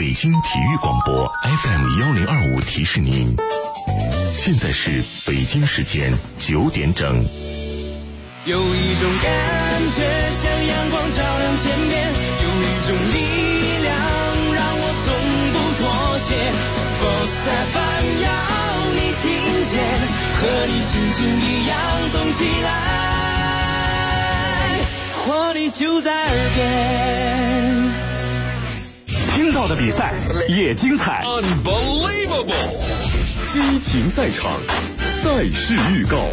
北京体育广播 FM1025提示您，现在是北京时间9点整。 有一种感觉像阳光照亮天边，有一种力量让我从不妥协。Sports FM 要你听见，和你心情一样动起来，活力就在耳边。 听到的比赛也精彩 Unbelievable 激情赛场，赛事预告。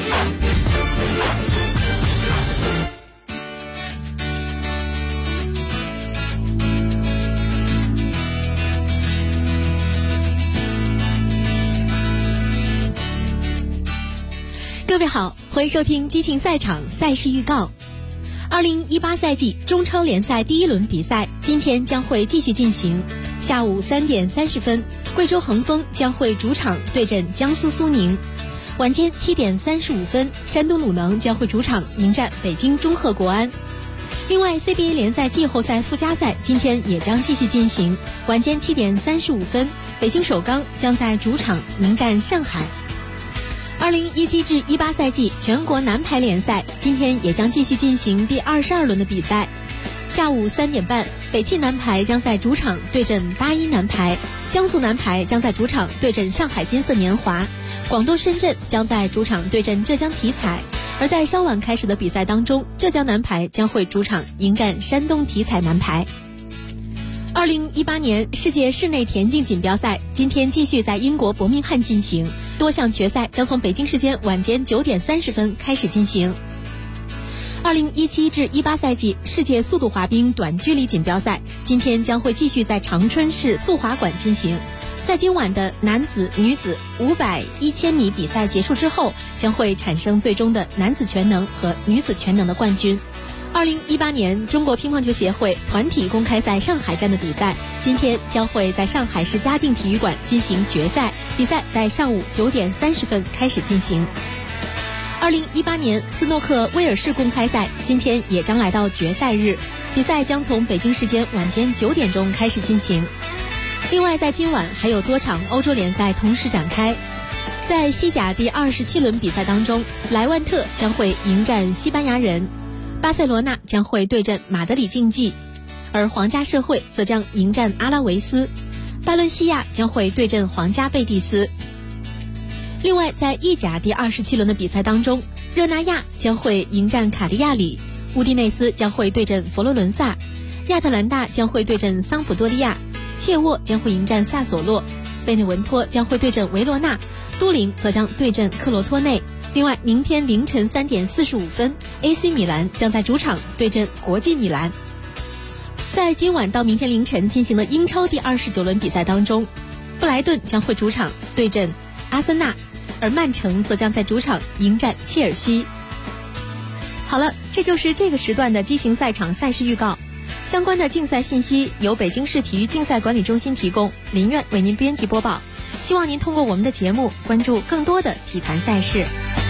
各位好，欢迎收听激情赛场赛事预告。2018赛季中超联赛第一轮比赛今天将会继续进行。下午3点30分，贵州恒丰将会主场对阵江苏苏宁。晚间7点35分，山东鲁能将会主场迎战北京中赫国安。另外 CBA 联赛季后赛附加赛今天也将继续进行。晚间7点35分，北京首钢将在主场迎战上海。2017至18赛季全国男排联赛今天也将继续进行第22轮的比赛。下午3点半，北汽男排将在主场对阵81男排，江苏男排将在主场对阵上海金色年华，广东深圳将在主场对阵浙江体彩。而在稍晚开始的比赛当中，浙江男排将会主场迎战山东体彩男排。2018年世界室内田径锦标赛今天继续在英国伯明翰进行，多项决赛将从北京时间晚间9点30分开始进行。2017至18赛季世界速度滑冰短距离锦标赛今天将会继续在长春市速滑馆进行。在今晚的男子、女子500、1000米比赛结束之后，将会产生最终的男子全能和女子全能的冠军。2018年中国乒乓球协会团体公开赛上海站的比赛今天将会在上海市嘉定体育馆进行决赛，比赛在上午9点30分开始进行。2018年斯诺克威尔士公开赛今天也将来到决赛日，比赛将从北京时间晚间9点钟开始进行。另外在今晚还有多场欧洲联赛同时展开。在西甲第27轮比赛当中，莱万特将会迎战西班牙人，巴塞罗那将会对阵马德里竞技，而皇家社会则将迎战阿拉维斯，巴伦西亚将会对阵皇家贝蒂斯。另外在意甲第27轮的比赛当中，热那亚将会迎战卡利亚里，乌迪内斯将会对阵佛罗伦萨，亚特兰大将会对阵桑普多利亚，切沃将会迎战萨索洛，贝内文托将会对阵维罗纳，都灵则将对阵克罗托内。另外明天凌晨3点45分 AC 米兰将在主场对阵国际米兰。在今晚到明天凌晨进行的英超第29轮比赛当中，布莱顿将会主场对阵阿森纳，而曼城则将在主场迎战切尔西。好了，这就是这个时段的激情赛场赛事预告。相关的竞赛信息由北京市体育竞赛管理中心提供，林苑为您编辑播报。希望您通过我们的节目关注更多的体坛赛事。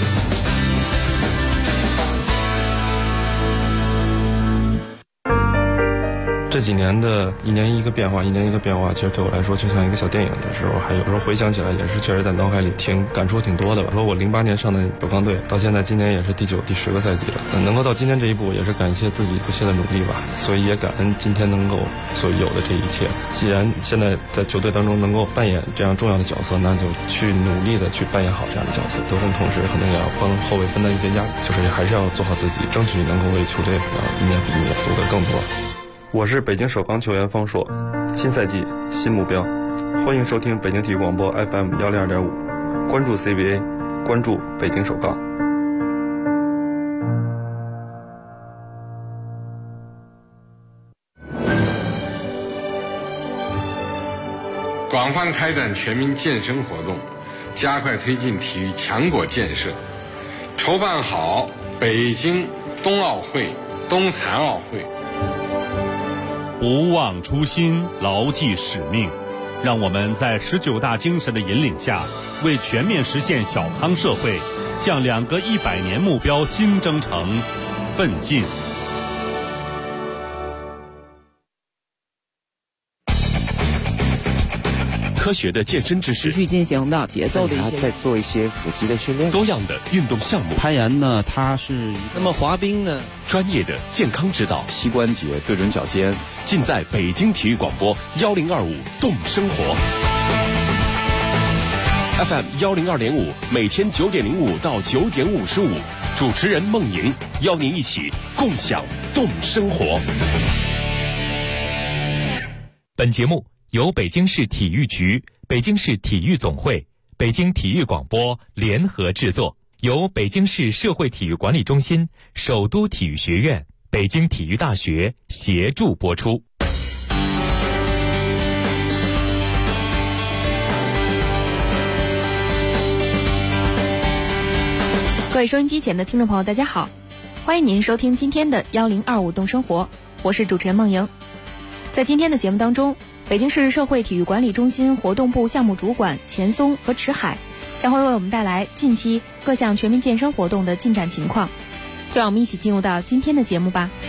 这几年的一年一个变化，其实对我来说就像一个小电影的时候，还有时候回想起来也是确实在脑海里感触挺多的吧。说我08年上的首钢队，到现在今年也是第9、第10个赛季了，能够到今天这一步，也是感谢自己不懈的努力吧。所以也感恩今天能够所有的这一切。既然现在在球队当中能够扮演这样重要的角色，那就去努力的去扮演好这样的角色。得分同时可能也要帮后卫分担一些压力，就是还是要做好自己，争取能够为球队一年比一年夺得更多。我是北京首钢球员方硕，新赛季新目标，欢迎收听北京体育广播 FM102.5，关注 CBA， 关注北京首钢。 广泛开展全民健身活动，加快推进体育强国建设，筹办好北京冬奥会、冬残奥会。 不忘初心，牢记使命，让我们在19大精神的引领下，为全面实现小康社会，向2个100年目标新征程奋进。 科学的健身知识， 持续进行的节奏的一些， 再做一些腹肌的训练， 多样的运动项目。 攀岩呢，它是那么滑冰呢， 专业的健康指导， 膝关节对准脚尖， 尽在北京体育广播1025动生活。FM 102.5，每天9点05到9点55，主持人孟莹邀您一起共享动生活。 本节目由北京市体育局、北京市体育总会、北京体育广播联合制作，由北京市社会体育管理中心、首都体育学院、北京体育大学协助播出。 各位收音机前的听众朋友，大家好，欢迎您收听今天的1025动生活，我是主持人孟莹。在今天的节目当中，北京市社会体育管理中心活动部项目主管钱松和池海将会为我们带来近期各项全民健身活动的进展情况，就让我们一起进入到今天的节目吧。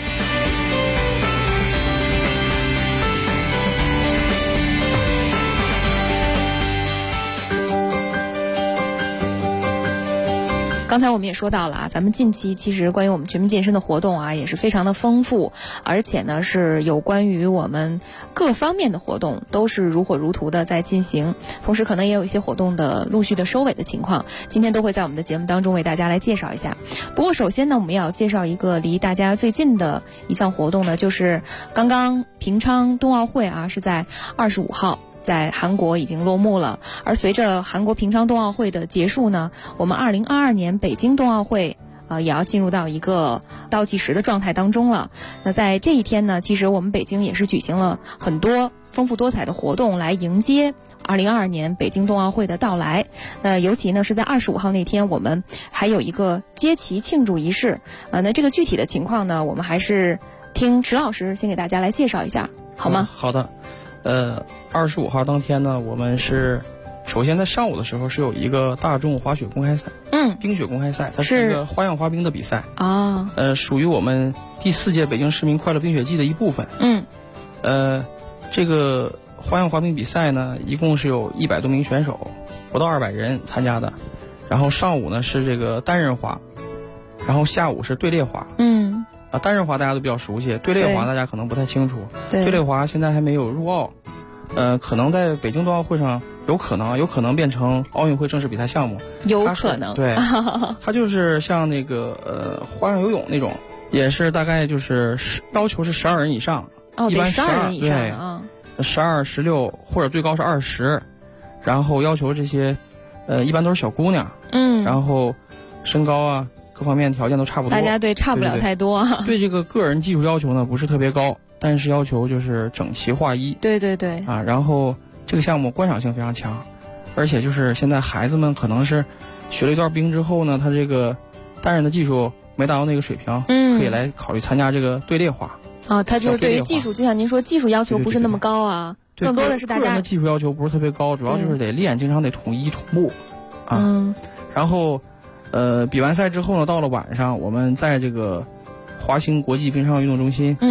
刚才我们也说到了啊，咱们近期其实关于我们全民健身的活动啊，也是非常的丰富，而且呢是有关于我们各方面的活动都是如火如荼的在进行，同时可能也有一些活动的陆续的收尾的情况，今天都会在我们的节目当中为大家来介绍一下。不过首先呢，我们要介绍一个离大家最近的一项活动呢，就是刚刚平昌冬奥会啊，是在25号。在韩国已经落幕了，而随着韩国平昌冬奥会的结束呢，我们2022年北京冬奥会也要进入到一个倒计时的状态当中了。那在这一天呢，其实我们北京也是举行了很多丰富多彩的活动来迎接2022年北京冬奥会的到来。尤其呢是在25号那天，我们还有一个接旗庆祝仪式。那这个具体的情况呢，我们还是听池老师先给大家来介绍一下，好吗？ 好的。25号当天呢，我们是首先在上午的时候是有一个大众滑雪公开赛，冰雪公开赛，它是一个花样滑冰的比赛啊， 属于我们第4届北京市民快乐冰雪季的一部分。这个花样滑冰比赛呢，一共是有100多名选手，不到200人参加的。然后上午呢是这个单人滑，然后下午是队列滑。单人滑大家都比较熟悉，队列滑大家可能不太清楚。队列滑现在还没有入奥，可能在北京冬奥会上有可能变成奥运会正式比赛项目， 有可能。 对，它就是像那个花样游泳那种，也是大概就是要求是12人以上，一般 12人以上啊 ，12、16或者最高是20，然后要求这些一般都是小姑娘，然后身高啊。各方面条件都差不多， 大家对差不了太多。 对这个个人技术要求呢不是特别高，但是要求就是整齐划一。 对啊，然后这个项目观赏性非常强，而且就是现在孩子们可能是学了一段冰之后呢，他这个单人的技术没达到那个水平，可以来考虑参加这个队列滑。 他就是对于技术，就像您说，技术要求不是那么高啊，更多的是大家个人的技术要求不是特别高，主要就是得练，经常得统一同步啊。然后。比完赛之后呢，到了晚上，我们在这个华兴国际冰上运动中心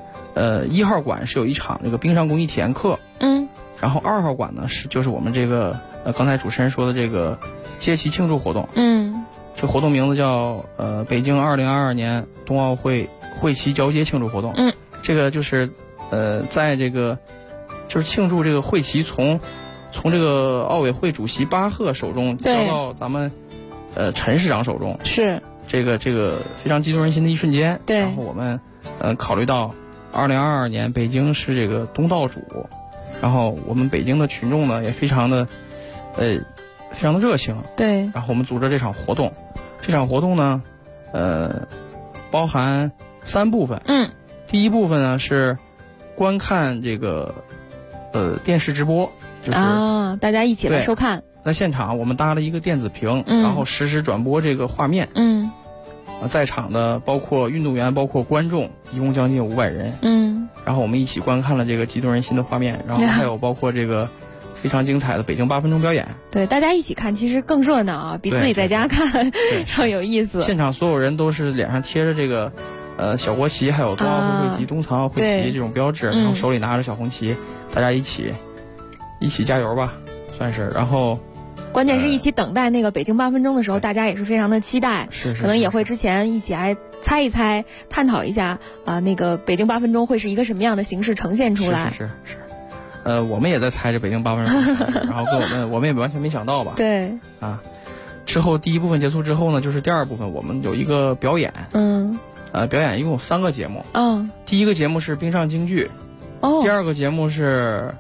，1号馆是有一场这个冰上工艺体验课，然后2号馆呢就是我们这个刚才主持人说的这个接旗庆祝活动，这活动名字叫北京2022年冬奥会会旗交接庆祝活动，这个就是在这个就是庆祝这个会旗从这个奥委会主席巴赫手中交到咱们。陈市长手中是这个非常激动人心的一瞬间。 对， 然后我们考虑到2022年北京是这个东道主，然后我们北京的群众呢也非常的热情。 对， 然后我们组织这场活动，这场活动呢包含3部分。第一部分呢是观看这个电视直播，就是大家一起来收看。 在现场我们搭了一个电子屏，然后实时转播这个画面。在场的包括运动员，包括观众，一共将近500人。然后我们一起观看了这个激动人心的画面，然后还有包括这个非常精彩的北京8分钟表演。 对，大家一起看其实更热闹啊，比自己在家看要有意思。 现场所有人都是脸上贴着这个小国旗，还有冬奥会会旗、冬残奥会旗这种标志，然后手里拿着小红旗，大家一起加油吧。 算是。然后， 关键是一起等待那个北京8分钟的时候，大家也是非常的期待，可能也会之前一起来猜一猜，探讨一下那个北京8分钟会是一个什么样的形式呈现出来。 是。我们也在猜着北京8分钟，然后跟我们也完全没想到吧？ 对。 之后第一部分结束之后呢，就是第二部分，我们有一个表演。表演一共有3个节目。第一个节目是冰上京剧。第二个节目是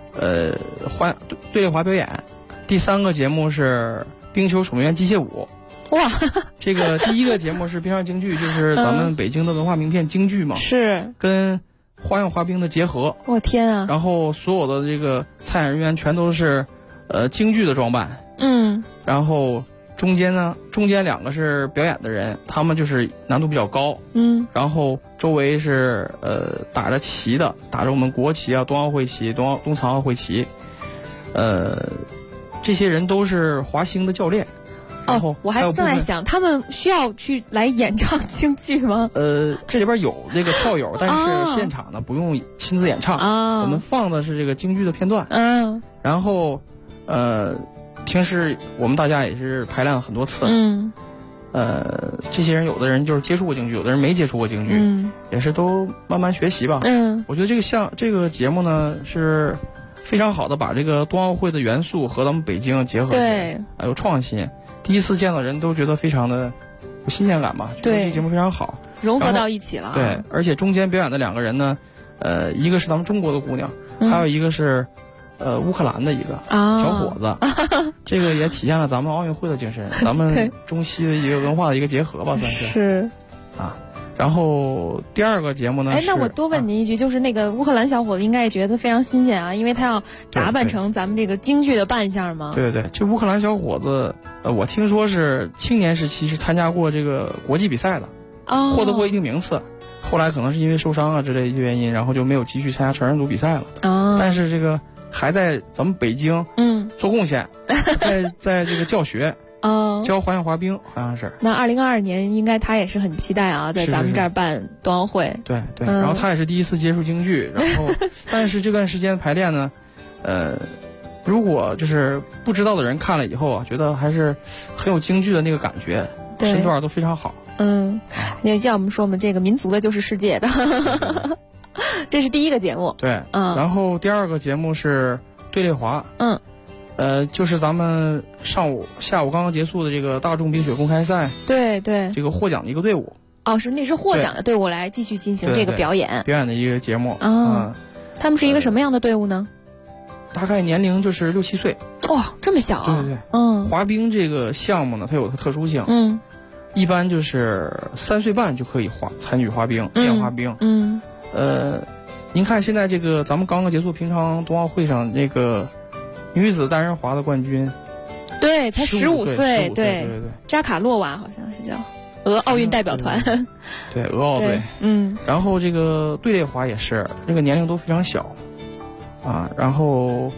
队列滑表演。第3个节目是冰球守门员机械舞。 哇！ 这个第一个节目是冰上京剧，就是咱们北京的文化名片京剧嘛。 是。跟花样滑冰的结合。 我天啊！ 然后所有的这个参演人员全都是京剧的装扮。然后中间2个是表演的人，他们就是难度比较高。然后周围是打着旗的，打着我们国旗啊，冬奥会旗、冬残奥会旗。这些人都是华星的教练。 我还正在想，他们需要去来演唱京剧吗？ 这里边有这个票友，但是现场呢不用亲自演唱。我们放的是这个京剧的片段。然后平时我们大家也是排练了很多次。这些人有的人就是接触过京剧，有的人没接触过京剧，也是都慢慢学习吧。我觉得这个节目呢是非常好的，把这个冬奥会的元素和咱们北京结合起来，还有创新。第一次见到人都觉得非常的有新鲜感吧，觉得这个节目非常好， 融合到一起了。 对，而且中间表演的2个人呢，一个是咱们中国的姑娘，还有一个是乌克兰的一个小伙子。这个也体现了咱们奥运会的精神，咱们中西的一个文化的一个结合吧，算是。 是。 然后第2个节目呢， 那我多问您一句，就是那个乌克兰小伙子应该也觉得非常新鲜啊，因为他要打扮成咱们这个京剧的扮相嘛。 对，这乌克兰小伙子，我听说是青年时期是参加过这个国际比赛的，获得过一定名次，后来可能是因为受伤啊之类的原因，然后就没有继续参加成人组比赛了。但是这个还在咱们北京做贡献，在这个教学。教花样滑冰好像是。 那2022年应该他也是很期待啊，在咱们这儿办冬奥会。 对。然后他也是第一次接触京剧，然后但是这段时间排练呢，如果就是不知道的人看了以后啊，觉得还是很有京剧的那个感觉，身段都非常好。 也像我们说，我们这个民族的就是世界的。这是第一个节目。 对。然后第2个节目是队列滑。就是咱们下午刚刚结束的这个大众冰雪公开赛。对。这个获奖的一个队伍。那是获奖的队伍来继续进行这个表演的一个节目。 他们是一个什么样的队伍呢？ 大概年龄就是6、7岁。 哇，这么小啊！ 对。滑冰这个项目呢，它有个特殊性。一般就是3岁半就可以参与滑冰，练滑冰。您看现在这个咱们刚刚结束平昌冬奥会上那个女子单人滑的冠军， 对，才15岁，对，扎卡洛娃好像是叫俄奥运代表团， 对，俄奥队，然后这个队列滑也是，这个年龄都非常小，然后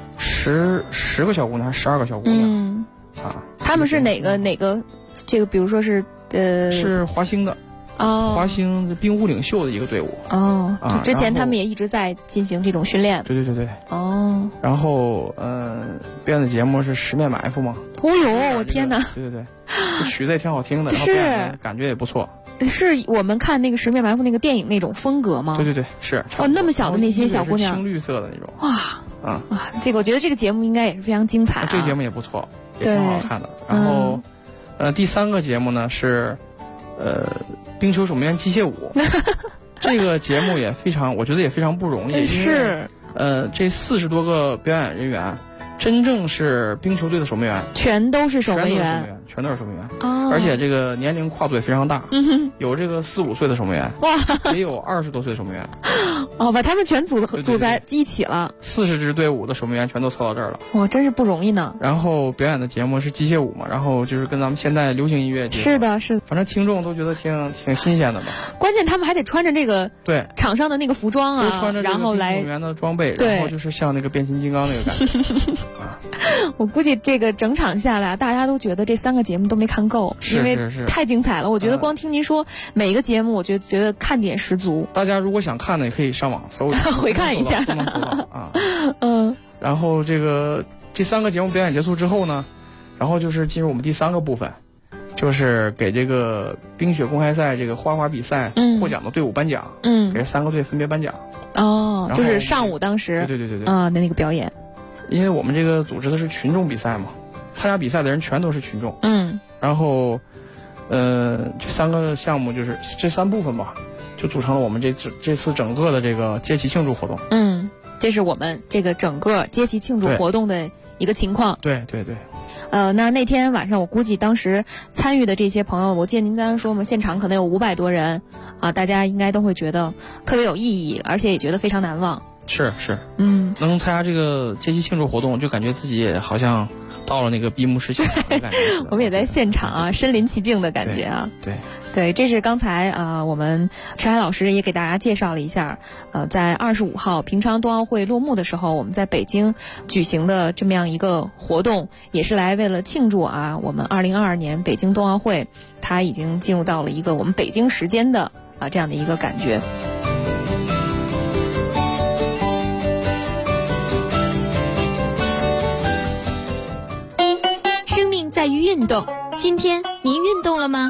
10个小姑娘还是12个小姑娘， 他们是哪个这个，比如说是是华星的。华星冰舞领袖的一个队伍。 之前他们也一直在进行这种训练。 对。然后表演的节目是十面埋伏嘛。 我天哪！ 对，这曲子也挺好听的，然后表演的感觉也不错。 是我们看那个十面埋伏那个电影那种风格吗？ 对，是。 那么小的那些小姑娘， 青绿色的那种。 哇！这个我觉得这个节目应该也是非常精彩。 这个节目也不错，也挺好看的。然后第3个节目呢是冰球守门员机械舞。这个节目也非常，我觉得也非常不容易。 是。 这40多个表演人员，真正是冰球队的守门员， 全都是守门员。 而且这个年龄跨度也非常大，有这个4、5岁的守门员，也有20多岁的守门员。 把他们全组在一起了。 40支队伍的守门员全都凑到这儿了。 哇，真是不容易呢。 然后表演的节目是机械舞嘛，然后就是跟咱们现代流行音乐结合。 是的。 反正听众都觉得挺新鲜的吧。 关键他们还得穿着这个场上的那个服装啊， 都穿着这个运动员的装备，然后就是像那个变形金刚那个感觉。 我估计这个整场下来，大家都觉得这3个节目都没看够，因为太精彩了。我觉得光听您说每一个节目，我觉得看点十足。 大家如果想看的，也可以上网搜回看一下， 都能搜到。然后这个这3个节目表演结束之后呢，然后就是进入我们第3个部分，就是给这个冰雪公开赛这个花滑比赛获奖的队伍颁奖，给3个队分别颁奖。 哦，就是上午当时对的那个表演。 因为我们这个组织的是群众比赛嘛，参加比赛的人全都是群众。然后这3个项目就是这3部分吧，就组成了我们这次整个的这个接旗庆祝活动。 这是我们这个整个接旗庆祝活动的一个情况。 对。 那天晚上我估计当时参与的这些朋友，我记得您刚刚说嘛，现场可能有500多人啊，大家应该都会觉得特别有意义，而且也觉得非常难忘。 是，能参加这个接旗庆祝活动，就感觉自己也好像到了那个闭幕式现场的感觉。 我们也在现场啊，身临其境的感觉啊。对，这是刚才我们池海老师也给大家介绍了一下，在25号平昌冬奥会落幕的时候，我们在北京举行的这么样一个活动，也是来为了庆祝我们2022年北京冬奥会，它已经进入到了一个我们北京时间的这样的一个感觉。 在于运动，今天您运动了吗？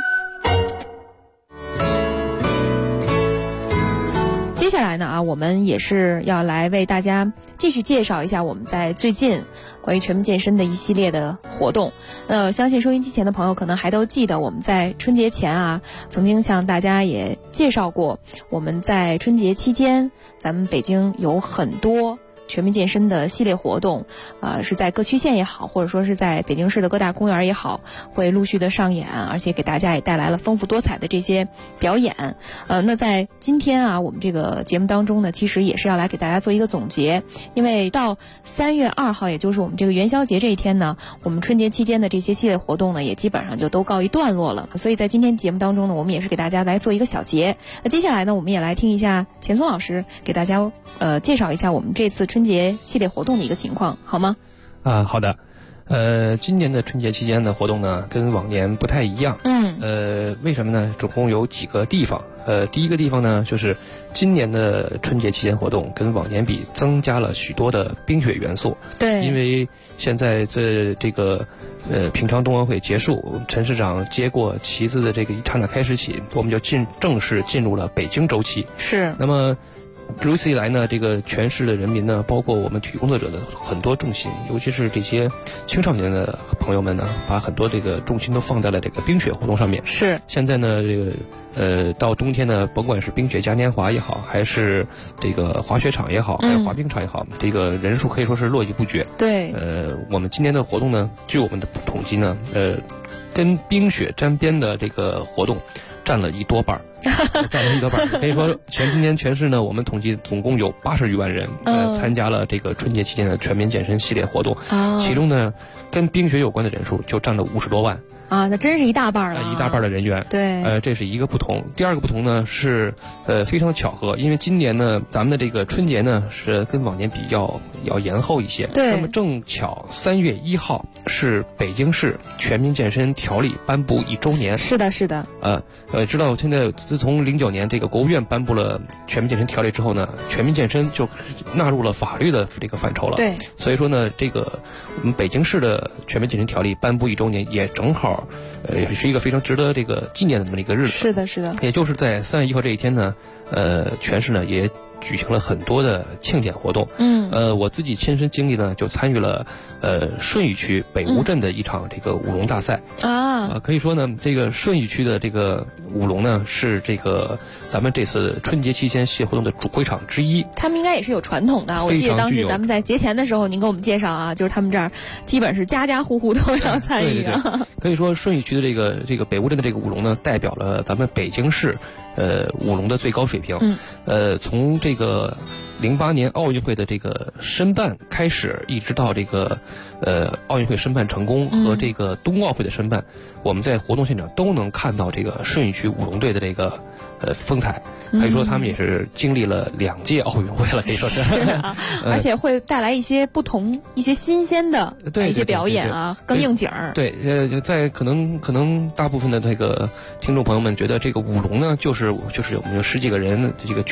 接下来呢我们也是要来为大家继续介绍一下我们在最近关于全民健身的一系列的活动。相信收音机前的朋友可能还都记得，我们在春节前曾经向大家也介绍过，我们在春节期间，咱们北京有很多全民健身的系列活动，是在各区县也好，或者说是在北京市的各大公园也好，会陆续的上演，而且给大家也带来了丰富多彩的这些表演。那在今天我们这个节目当中呢，其实也是要来给大家做一个总结，因为到3月2号，也就是我们这个元宵节这一天呢，我们春节期间的这些系列活动呢，也基本上就都告一段落了。所以在今天节目当中呢，我们也是给大家来做一个小结。那接下来呢，我们也来听一下钱松老师给大家介绍一下我们这次春节系列活动的一个情况，好吗？ 好的。今年的春节期间的活动呢，跟往年不太一样。为什么呢？总共有几个地方。第一个地方呢，就是今年的春节期间活动跟往年比增加了许多的冰雪元素。 对， 因为现在这个平昌冬奥会结束，陈市长接过旗子的这个一刹那开始起，我们就正式进入了北京周期。 是。 那么如此一来呢，这个全市的人民呢，包括我们体育工作者的很多重心，尤其是这些青少年的朋友们呢，把很多这个重心都放在了这个冰雪活动上面。 是。 现在呢，这个到冬天呢，甭管是冰雪嘉年华也好，还是这个滑雪场也好，还是滑冰场也好，这个人数可以说是络绎不绝。 对。 我们今年的活动呢，据我们的统计呢，跟冰雪沾边的这个活动占了1多半。可以说今年全市呢，我们统计总共有80余万人参加了这个春节期间的全民健身系列活动。其中呢，跟冰雪有关的人数就占了50多万。 那真是一大半了。 一大半的人员。 对。 这是一个不同。第二个不同呢是非常巧合，因为今年呢咱们的这个春节呢是跟往年比要延后一些。 对。 那么正巧3月1号是北京市全民健身条例颁布1周年。 是的。 知道现在自从09年这个国务院颁布了全民健身条例之后呢，全民健身就纳入了法律的这个范畴了。 对。 所以说呢，这个我们北京市的全民健身条例颁布1周年也正好。也是一个非常值得这个纪念的这么一个日子。 是的。 也就是在3月1号这一天呢，全市呢也举行了很多的庆典活动。我自己亲身经历呢，就参与了顺义区北坞镇的一场这个舞龙大赛。可以说呢，这个顺义区的这个舞龙呢，是这个咱们这次春节期间系列活动的主会场之一。 他们应该也是有传统的。我记得当时咱们在节前的时候，您给我们介绍就是他们这儿基本是家家户户都要参与。 对。可以说顺义区的这个北坞镇的这个舞龙呢，代表了咱们北京市舞龙的最高水平。从这个08年奥运会的这个申办开始，一直到这个奥运会申办成功和这个冬奥会的申办，我们在活动现场都能看到这个顺义区舞龙队的这个风采。可以说他们也是经历了2届奥运会了，可以说是。 而且会带来一些不同、一些新鲜的一些表演更应景儿。 对，在可能大部分的这个听众朋友们觉得这个舞龙呢，就是我们有10几个人这个举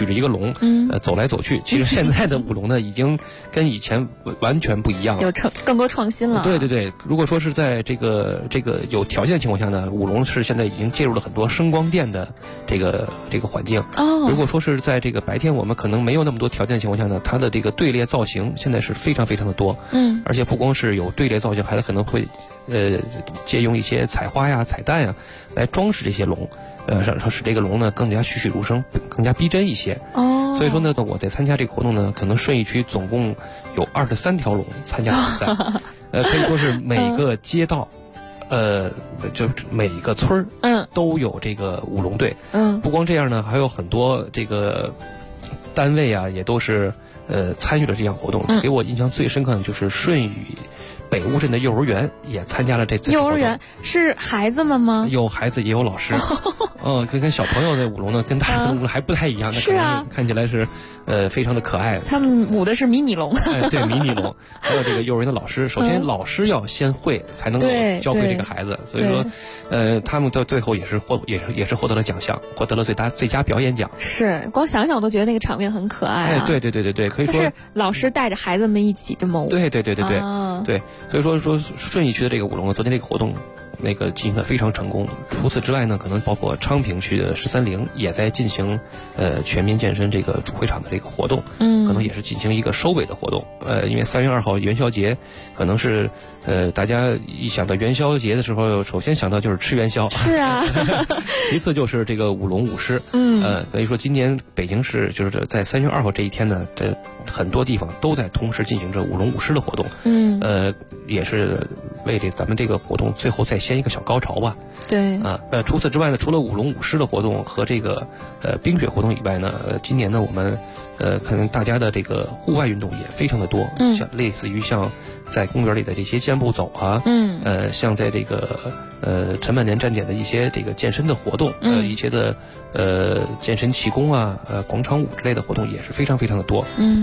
着一个龙，走来走去。其实现在的舞龙呢，已经跟以前完全不一样了， 有更多创新了。 对对对，如果说是在这个有条件的情况下呢，舞龙是现在已经介入了很多声光电的这个环境。如果说是在这个白天我们可能没有那么多条件的情况下呢，它的这个队列造型现在是非常非常的多。而且不光是有队列造型，还可能会借用一些彩花呀、彩蛋呀来装饰这些龙，使这个龙呢更加栩栩如生，更加逼真一些。所以说呢，我在参加这个活动呢，可能顺义区总共有23条龙参加比赛，可以说是每个街道。就每一个村儿，都有这个舞龙队，不光这样呢，还有很多这个单位啊，也都是参与了这项活动。给我印象最深刻的就是顺义北坞镇的幼儿园也参加了这次活动。 幼儿园是孩子们吗？ 有孩子也有老师，跟小朋友的舞龙呢，跟大人的舞龙还不太一样，那可能看起来是非常的可爱。 他们舞的是迷你龙， 对，迷你龙。还有这个幼儿园的老师，首先老师要先会，才能够教会这个孩子。所以说，他们到最后也是获得了奖项，获得了最佳表演奖。 是，光想想都觉得那个场面很可爱啊。 对，可以说是老师带着孩子们一起这么舞。 对。对，所以说顺义区的这个舞龙呢，昨天这个活动进行的非常成功。除此之外呢，可能包括昌平区的13陵也在进行全民健身这个主会场的这个活动，可能也是进行一个收尾的活动。因为3月2号元宵节，可能是大家一想到元宵节的时候，首先想到就是吃元宵， 是啊， 其次就是这个舞龙舞狮，所以说今年北京市就是在3月2号这一天呢，很多地方都在同时进行着舞龙舞狮的活动，也是为了咱们这个活动最后再掀一个小高潮吧。 对除此之外呢，除了舞龙舞狮的活动和这个冰雪活动以外呢，今年呢我们可能大家的这个户外运动也非常的多，像类似于像在公园里的这些健步走啊，像在这个陈万年站点的一些这个健身的活动，一些的健身气功啊，广场舞之类的活动也是非常非常的多。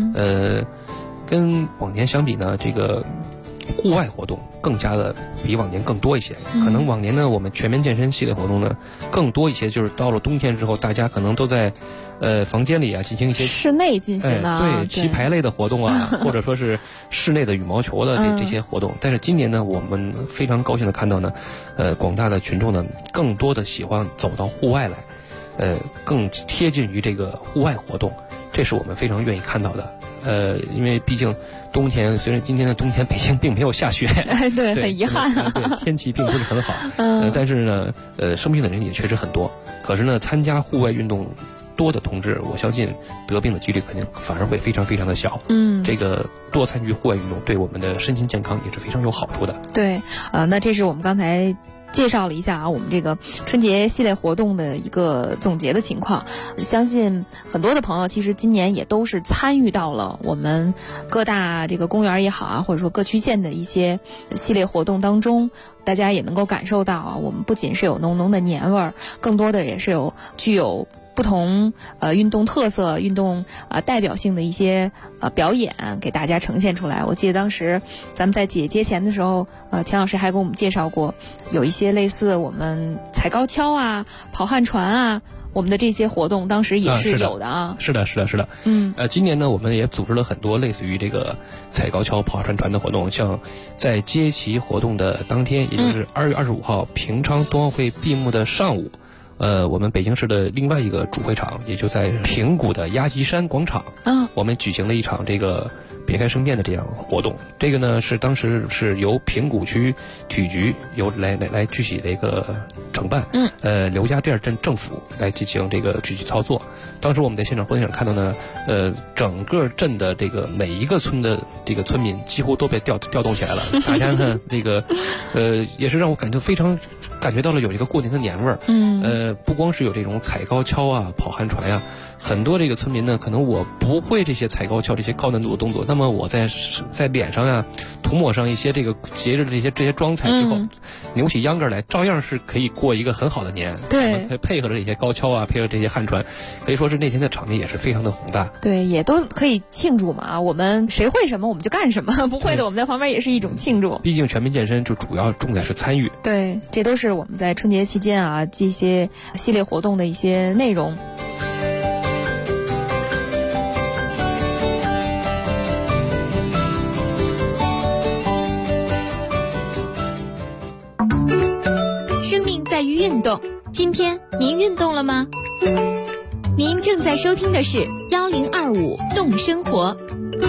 跟往年相比呢，这个户外活动更加的比往年更多一些。可能往年呢，我们全民健身系列活动呢更多一些，就是到了冬天之后，大家可能都在房间里啊进行一些室内进行的对棋牌类的活动啊，或者说是室内的羽毛球的这些活动。但是今年呢，我们非常高兴的看到呢，广大的群众呢更多的喜欢走到户外来，更贴近于这个户外活动，这是我们非常愿意看到的。因为毕竟冬天，虽然今天的冬天北京并没有下雪， 对，很遗憾， 对，天气并不是很好，但是呢，生病的人也确实很多。可是呢，参加户外运动多的同志，我相信得病的几率肯定反而会非常非常的小。这个多参与户外运动对我们的身心健康也是非常有好处的。 对，那这是我们刚才介绍了一下我们这个春节系列活动的一个总结的情况。相信很多的朋友其实今年也都是参与到了我们各大这个公园也好啊，或者说各区县的一些系列活动当中，大家也能够感受到我们不仅是有浓浓的年味儿，更多的也是具有不同运动特色、运动代表性的一些表演给大家呈现出来。我记得当时咱们在节前的时候，田老师还给我们介绍过，有一些类似我们踩高跷啊、跑旱船啊，我们的这些活动当时也是有的啊。 是的。今年呢，我们也组织了很多类似于这个踩高跷、跑旱船的活动，像在接旗活动的当天，也就是2月25号平昌冬奥会闭幕的上午。我们北京市的另外一个主会场，也就在平谷的鸭脊山广场，我们举行了一场这个别开生面的这样活动。这个呢是当时是由平谷区体育局来具体的一个承办，刘家店镇政府来进行这个具体操作。当时我们在现场活动上看到呢，整个镇的这个每一个村的这个村民几乎都被调动起来了。大家呢这个也是让我感觉到了有一个过年的年味儿。不光是有这种踩高跷啊、跑旱船呀，很多这个村民呢，可能我不会这些踩高跷这些高难度的动作，那么我在脸上呀涂抹上一些这个节日的这些妆彩之后，扭起秧歌来，照样是可以过一个很好的年。 对， 配合着这些高跷啊，配合这些旱船，可以说是那天的场面也是非常的宏大。 对，也都可以庆祝嘛。我们谁会什么我们就干什么，不会的我们在旁边也是一种庆祝。 毕竟全民健身就主要重在是参与。 对，这都是我们在春节期间啊这些系列活动的一些内容。 在于运动。今天您运动了吗？您正在收听的是1025动生活。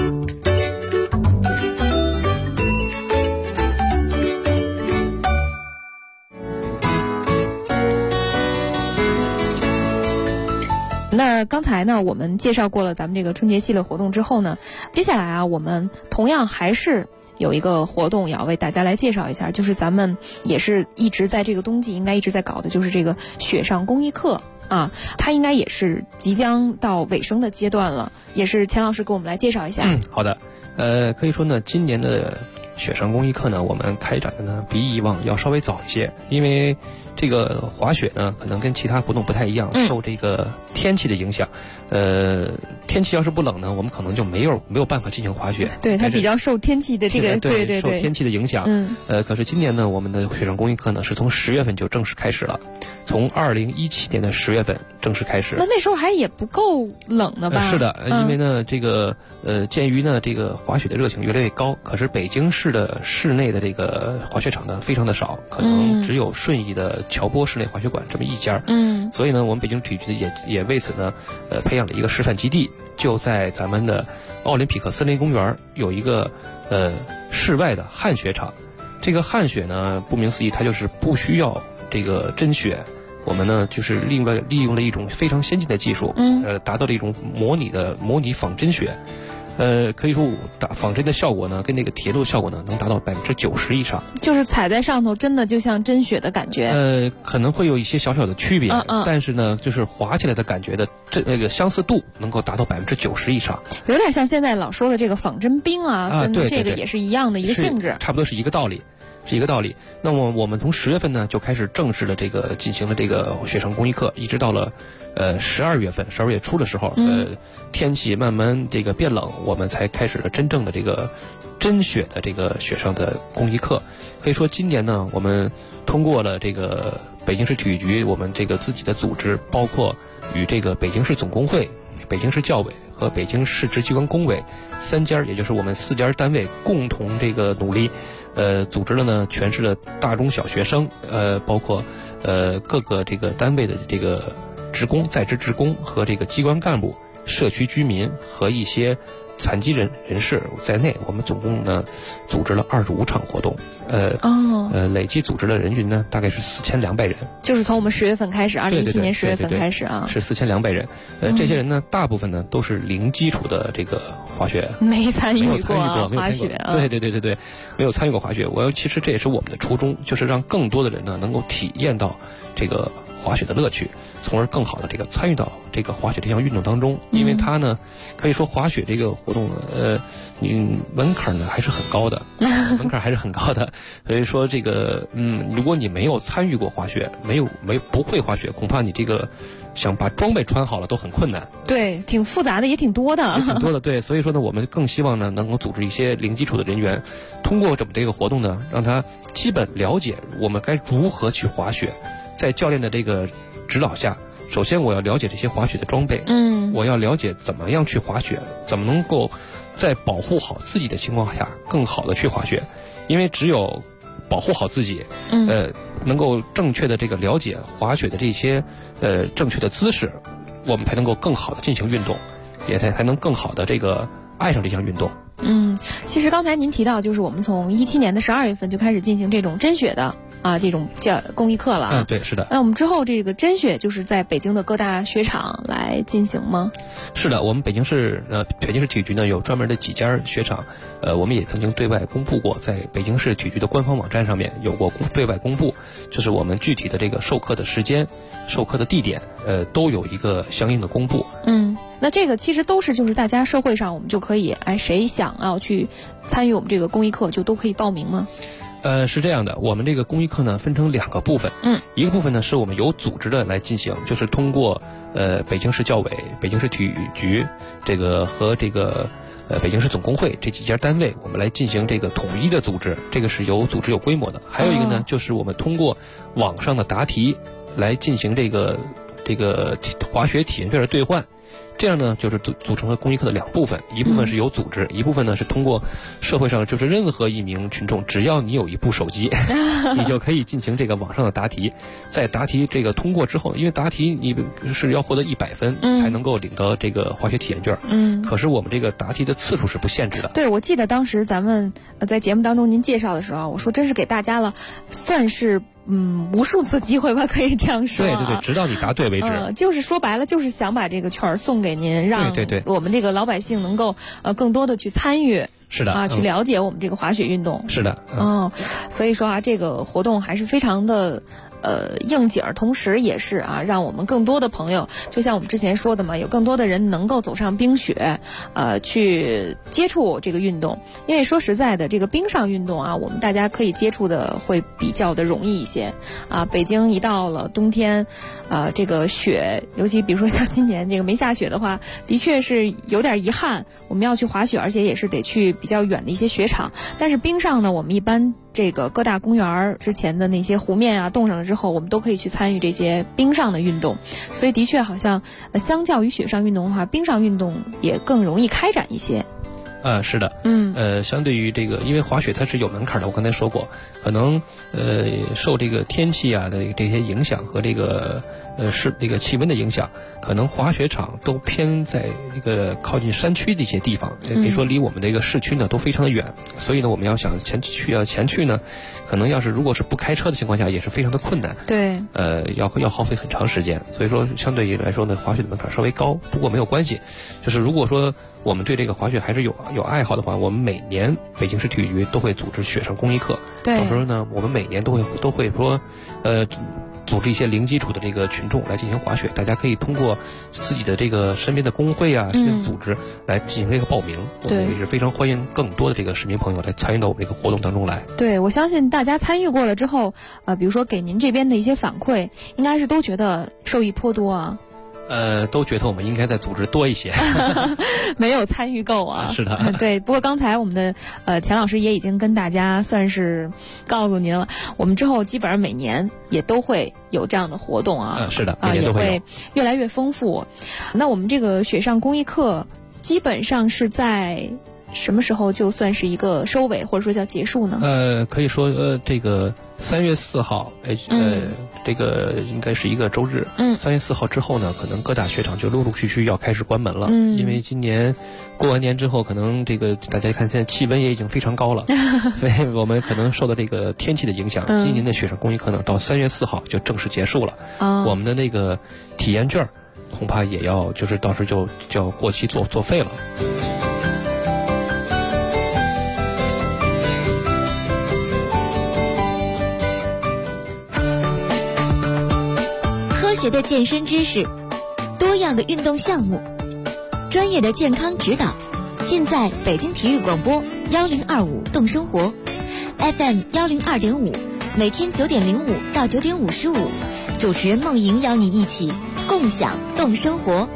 那刚才呢，我们介绍过了咱们这个春节系列活动之后呢，接下来啊，我们同样还是有一个活动要为大家来介绍一下，就是咱们也是一直在这个冬季应该一直在搞的，就是这个雪上公益课啊，它应该也是即将到尾声的阶段了，也是钱老师给我们来介绍一下。 好的，可以说呢，今年的雪上公益课呢，我们开展的呢比以往要稍微早一些，因为这个滑雪呢，可能跟其他活动不太一样，受这个天气的影响。天气要是不冷呢，我们可能就没有办法进行滑雪。 对，它比较受天气的这个对受天气的影响。可是今年呢，我们的雪上公益课呢是从10月份就正式开始了，从2017年的10月份正式开始。 那时候还也不够冷呢吧？ 是的，因为呢，这个鉴于呢这个滑雪的热情越来越高，可是北京市的室内的这个滑雪场呢非常的少，可能只有顺义的乔波室内滑雪馆这么一家。所以呢，我们北京体育局也为此呢，培养了一个示范基地，就在咱们的奥林匹克森林公园有一个室外的旱雪场。这个旱雪呢，顾名思义，它就是不需要这个真雪。我们呢，就是利用了一种非常先进的技术，达到了一种模拟仿真雪。可以说仿真的效果呢，跟那个铁路的效果呢，能达到90%以上。 就是踩在上头，真的就像真雪的感觉。 可能会有一些小小的区别，但是呢，就是滑起来的感觉的那个相似度能够达到90%以上。 有点像现在老说的这个仿真冰啊，跟这个也是一样的一个性质， 差不多是一个道理。那么我们从10月份呢就开始正式的这个进行了这个雪上公益课，一直到了12月份，12月初的时候，天气慢慢这个变冷，我们才开始了真正的这个真雪的这个雪上的公益课。可以说今年呢，我们通过了这个北京市体育局我们这个自己的组织，包括与这个北京市总工会、北京市教委和北京市直机关工委3家，也就是我们4家单位共同这个努力。组织了呢全市的大中小学生，包括各个这个单位的这个职工、在职职工和这个机关干部、社区居民和一些残疾人士在内，我们总共呢组织了25场活动，累计组织的人群呢大概是4200人。 就是从我们10月份开始，2017年10月份开始啊， 是4200人。这些人呢，大部分呢都是零基础的这个滑雪， 没参与过滑雪啊。 对，没有参与过滑雪。其实这也是我们的初衷，就是让更多的人呢能够体验到这个滑雪的乐趣，从而更好的这个参与到这个滑雪这项运动当中。因为它呢，可以说滑雪这个活动呢，门槛呢还是很高的，所以说这个如果你没有参与过滑雪，不会滑雪，恐怕你这个想把装备穿好了都很困难。 对，挺复杂的，也挺多的。 对，所以说呢，我们更希望呢能够组织一些零基础的人员，通过这个活动呢，让他基本了解我们该如何去滑雪。在教练的这个指导下，首先我要了解这些滑雪的装备，我要了解怎么样去滑雪，怎么能够在保护好自己的情况下更好的去滑雪。因为只有保护好自己，能够正确的这个了解滑雪的这些正确的姿势，我们才能够更好的进行运动，也才能更好的这个爱上这项运动。 其实刚才您提到，就是我们从17年的12月份就开始进行这种真雪的这种叫公益课了对，是的。 那我们之后这个真雪就是在北京的各大雪场来进行吗？ 是的，我们北京市体育局呢有专门的几家雪场，我们也曾经对外公布过，在北京市体育局的官方网站上面有过对外公布，就是我们具体的这个授课的时间、授课的地点，都有一个相应的公布。 那这个其实都是就是大家社会上我们就可以，谁想要去参与我们这个公益课就都可以报名吗？ 是这样的，我们这个公益课呢分成2个部分，一个部分呢是我们有组织的来进行，就是通过北京市教委、北京市体育局这个和这个北京市总工会这几家单位，我们来进行这个统一的组织，这个是有组织有规模的。还有一个呢，就是我们通过网上的答题来进行这个滑雪体验券的兑换。 这样呢，就是组成了公益课的2部分，一部分是有组织，一部分呢是通过社会上就是任何一名群众，只要你有一部手机，你就可以进行这个网上的答题。在答题这个通过之后，因为答题你是要获得100分才能够领到这个滑雪体验券。可是我们这个答题的次数是不限制的。 对，我记得当时咱们在节目当中您介绍的时候，我说真是给大家了，算是无数次机会吧，可以这样说。 对对对，直到你答对为止。 就是说白了，就是想把这个券送给您，让我们这个老百姓能够更多的去参与。 是的啊，去了解我们这个滑雪运动。 是的， 所以说啊，这个活动还是非常的应景儿，同时也是啊，让我们更多的朋友，就像我们之前说的嘛，有更多的人能够走上冰雪，去接触这个运动。因为说实在的，这个冰上运动啊，我们大家可以接触的会比较的容易一些啊。北京一到了冬天，这个雪，尤其比如说像今年这个没下雪的话，的确是有点遗憾。我们要去滑雪，而且也是得去比较远的一些雪场。但是冰上呢，我们一般这个各大公园之前的那些湖面啊冻上了之后，我们都可以去参与这些冰上的运动。所以的确好像相较于雪上运动的话，冰上运动也更容易开展一些。 是的，相对于这个，因为滑雪它是有门槛的，我刚才说过，可能受这个天气啊的这些影响和这个是这个气温的影响，可能滑雪场都偏在一个靠近山区的一些地方，可以说离我们这个市区呢都非常的远，所以呢，我们要想前去呢，可能如果是不开车的情况下，也是非常的困难。 对， 要耗费很长时间，所以说相对于来说呢，滑雪的门槛稍微高，不过没有关系。就是如果说我们对这个滑雪还是有爱好的话，我们每年北京市体育局都会组织雪上公益课。 对， 到时候呢，我们每年都会说，组织一些零基础的这个群众来进行滑雪，大家可以通过自己的这个身边的工会啊、这个组织来进行这个报名。我们也是非常欢迎更多的这个市民朋友来参与到我们这个活动当中来。 对，我相信大家参与过了之后，比如说给您这边的一些反馈，应该是都觉得受益颇多啊。 都觉得我们应该再组织多一些， 没有参与够啊。 是的， 对。不过刚才我们的钱老师也已经跟大家算是告诉您了，我们之后基本上每年也都会有这样的活动啊。 是的，每年都会有， 也会越来越丰富。那我们这个雪上公益课基本上是在什么时候就算是一个收尾，或者说叫结束呢？ 可以说这个3月4号，这个应该是一个周日。3月4号之后呢，可能各大雪场就陆陆续续要开始关门了。因为今年过完年之后，可能这个大家看现在气温也已经非常高了，所以我们可能受到这个天气的影响，今年的雪上公益课呢，到3月4号就正式结束了。我们的那个体验券恐怕也要就是到时就要过期作废了。 科学的健身知识，多样的运动项目，专业的健康指导，尽在北京体育广播1025动生活 FM 102.5，每天9点05到9点55，主持人梦莹邀你一起共享动生活。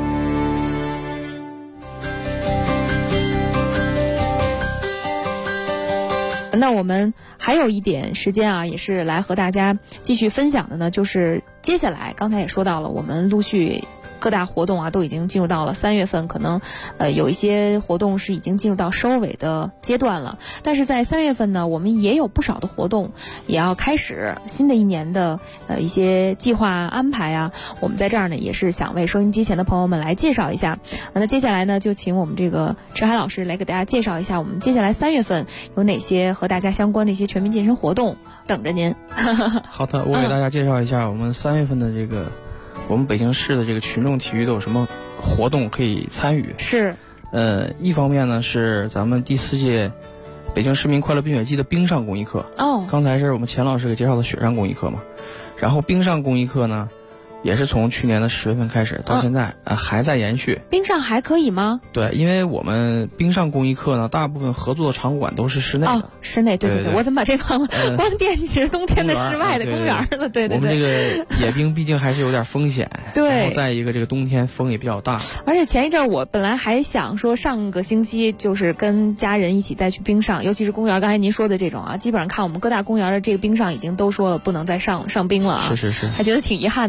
那我们还有一点时间啊，也是来和大家继续分享的呢，就是接下来刚才也说到了，我们陆续各大活动啊都已经进入到了3月份，可能有一些活动是已经进入到收尾的阶段了。但是在3月份呢，我们也有不少的活动也要开始新的一年的一些计划安排啊。我们在这儿呢也是想为收音机前的朋友们来介绍一下。那接下来呢，就请我们这个池海老师来给大家介绍一下我们接下来3月份有哪些和大家相关的一些全民健身活动等着您。 好的，我给大家介绍一下我们3月份的这个我们北京市的这个群众体育都有什么活动可以参与。 是一方面呢是咱们第4届北京市民快乐冰雪季的冰上公益课。刚才是我们钱老师给介绍的雪上公益课嘛，然后冰上公益课呢也是从去年的10月份开始到现在还在延续。 冰上还可以吗？ 对，因为我们冰上公益课呢，大部分合作的场馆都是室内的。 室内，对，我怎么把这忘了？光惦记着冬天的室外的公园了。对。 我们这个野冰毕竟还是有点风险。 对。 然后再一个，这个冬天风也比较大。 而且前一阵我本来还想说上个星期就是跟家人一起再去冰上，尤其是公园，刚才您说的这种啊，基本上看我们各大公园的这个冰上已经都说了不能再上冰了啊。 是。 还觉得挺遗憾的，给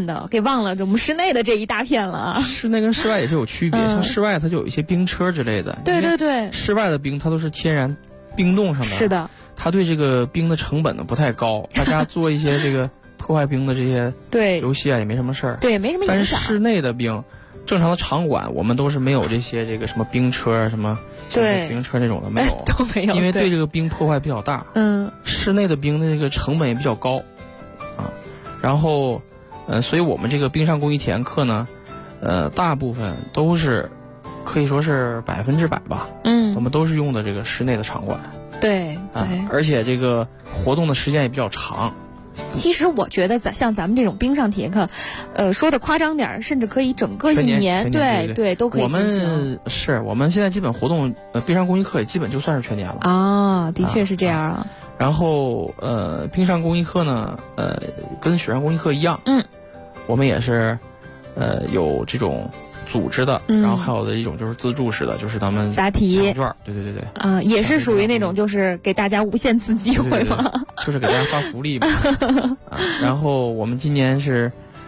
忘了我们室内的这一大片了啊。 室内跟室外也是有区别，像室外它就有一些冰车之类的。 对对对， 室外的冰它都是天然冰冻上的。 是的。 它对这个冰的成本呢不太高，大家做一些这个破坏冰的这些游戏啊也没什么事儿。 对，没什么影响。 但是室内的冰，正常的场馆我们都是没有这些这个什么冰车什么自行车这种的，没有都没有， 因为对这个冰破坏比较大。室内的冰的这个成本也比较高啊。然后所以我们这个冰上工艺体验课呢，大部分都是可以说是100%吧。我们都是用的这个室内的场馆。 对对， 而且这个活动的时间也比较长。 其实我觉得像咱们这种冰上体验课，说的夸张点，甚至可以整个一年，对都可以进行。 我们现在基本活动，冰上工艺课也基本就算是全年了啊，的确是这样啊。 然后冰上工艺课呢，跟雪上工艺课一样，我们也是有这种组织的，然后还有的一种就是自助式的，就是咱们答题抢券，对啊，也是属于那种就是给大家无限次机会嘛， 就是给大家发福利嘛。然后我们今年是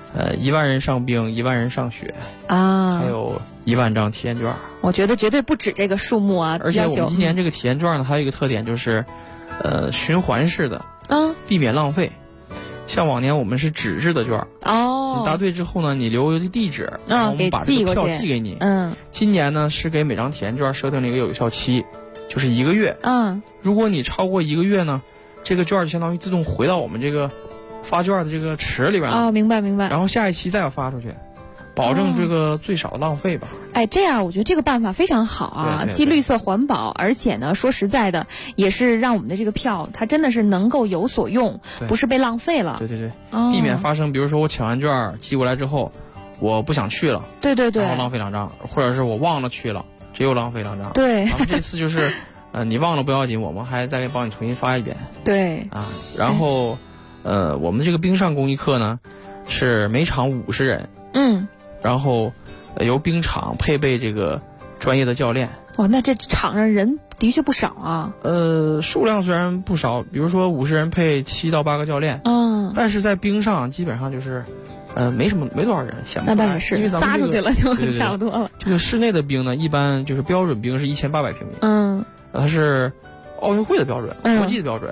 1万人上冰，1万人上雪啊，还有1万张体验券。 我觉得绝对不止这个数目啊， 而且我们今年这个体验券呢，还有一个特点就是循环式的，避免浪费。像往年我们是纸质的券你答对之后呢，你留一个地址，然后我们把这个票寄给你。今年呢是给每张体验券设定了一个有效期，就是1个月。如果你超过1个月呢，这个券就相当于自动回到我们这个发券的这个池里边了。 明白。 然后下一期再要发出去，保证这个最少的浪费吧。 这样我觉得这个办法非常好啊，既绿色环保，而且呢，说实在的，也是让我们的这个票它真的是能够有所用，不是被浪费了。 对，避免发生，比如说我抢完券寄过来之后，我不想去了， 对， 然后浪费2张，或者是我忘了去了，这又浪费2张。 对， 咱们这次就是你忘了不要紧，我们还再帮你重新发一遍。 对啊，然后我们这个冰上工艺课呢是每场50人，然后由冰场配备这个专业的教练。 那这场上人的确不少啊。 数量虽然不少，比如说50人配7到8个教练，但是在冰上基本上就是没多少人，想不出来。 那倒也是，因为撒出去了就差不多了。 这个室内的冰呢，一般就是标准冰是1800平米，它是奥运会的标准，国际的标准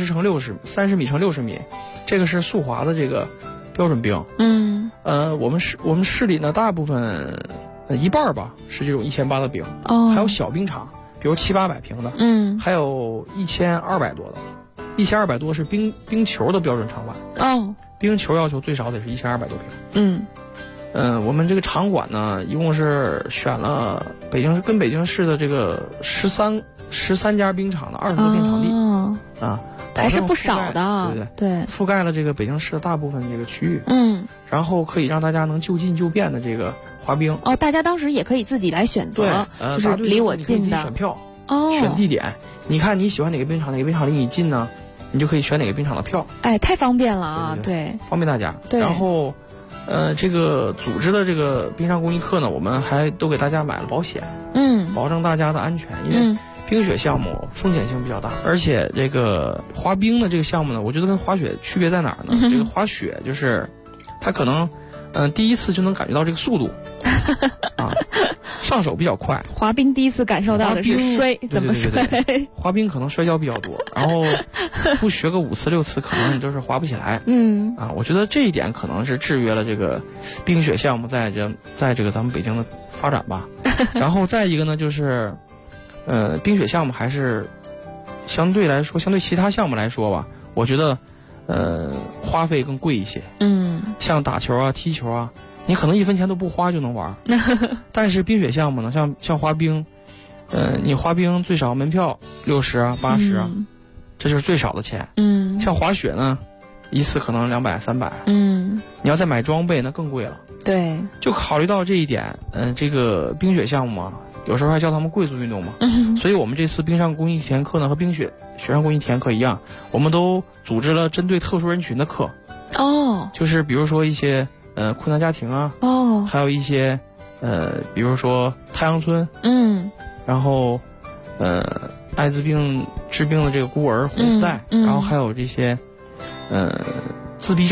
，30米乘60米，这个是速滑的这个标准冰。我们市里呢，大部分一半吧是这种1800的冰，还有小冰场，比如700-800平的，还有1200多的，1200多是冰球的标准场馆。冰球要求最少得是1200多平。我们这个场馆呢，一共是选了北京市的这个13家冰场的20多片场地啊， 还是不少的。对， 覆盖了这个北京市的大部分这个区域。然后可以让大家能就近就便的这个滑冰。 大家当时也可以自己来选择，就是离我近的选票，选地点。你看你喜欢哪个冰场，哪个冰场离你近呢？你就可以选哪个冰场的票。 太方便了啊！对， 方便大家。然后这个组织的这个冰上工艺课呢，我们还都给大家买了保险，保证大家的安全。因为冰雪项目风险性比较大，而且这个滑冰的这个项目呢，我觉得跟滑雪区别在哪儿呢？这个滑雪就是它可能第一次就能感觉到这个速度啊，上手比较快。 滑冰第一次感受到的是摔，怎么摔？ 滑冰可能摔跤比较多，然后不学个5次6次，可能你就是滑不起来。我觉得这一点可能是制约了这个冰雪项目在这个咱们北京的发展吧。然后再一个呢，就是冰雪项目还是相对其他项目来说吧，我觉得花费更贵一些。像打球啊、踢球啊，你可能1分钱都不花就能玩。但是冰雪项目呢，像滑冰，你滑冰最少门票60啊、80啊，这就是最少的钱。像滑雪呢，一次可能200、300。你要再买装备，那更贵了。 对， 就考虑到这一点，这个冰雪项目啊，有时候还叫他们贵族运动嘛。所以我们这次冰上工艺体验课呢，和雪上工艺体验课一样，我们都组织了针对特殊人群的课。就是比如说一些困难家庭啊，还有一些比如说太阳村，然后艾滋病治病的这个孤儿红丝带，然后还有这些自闭症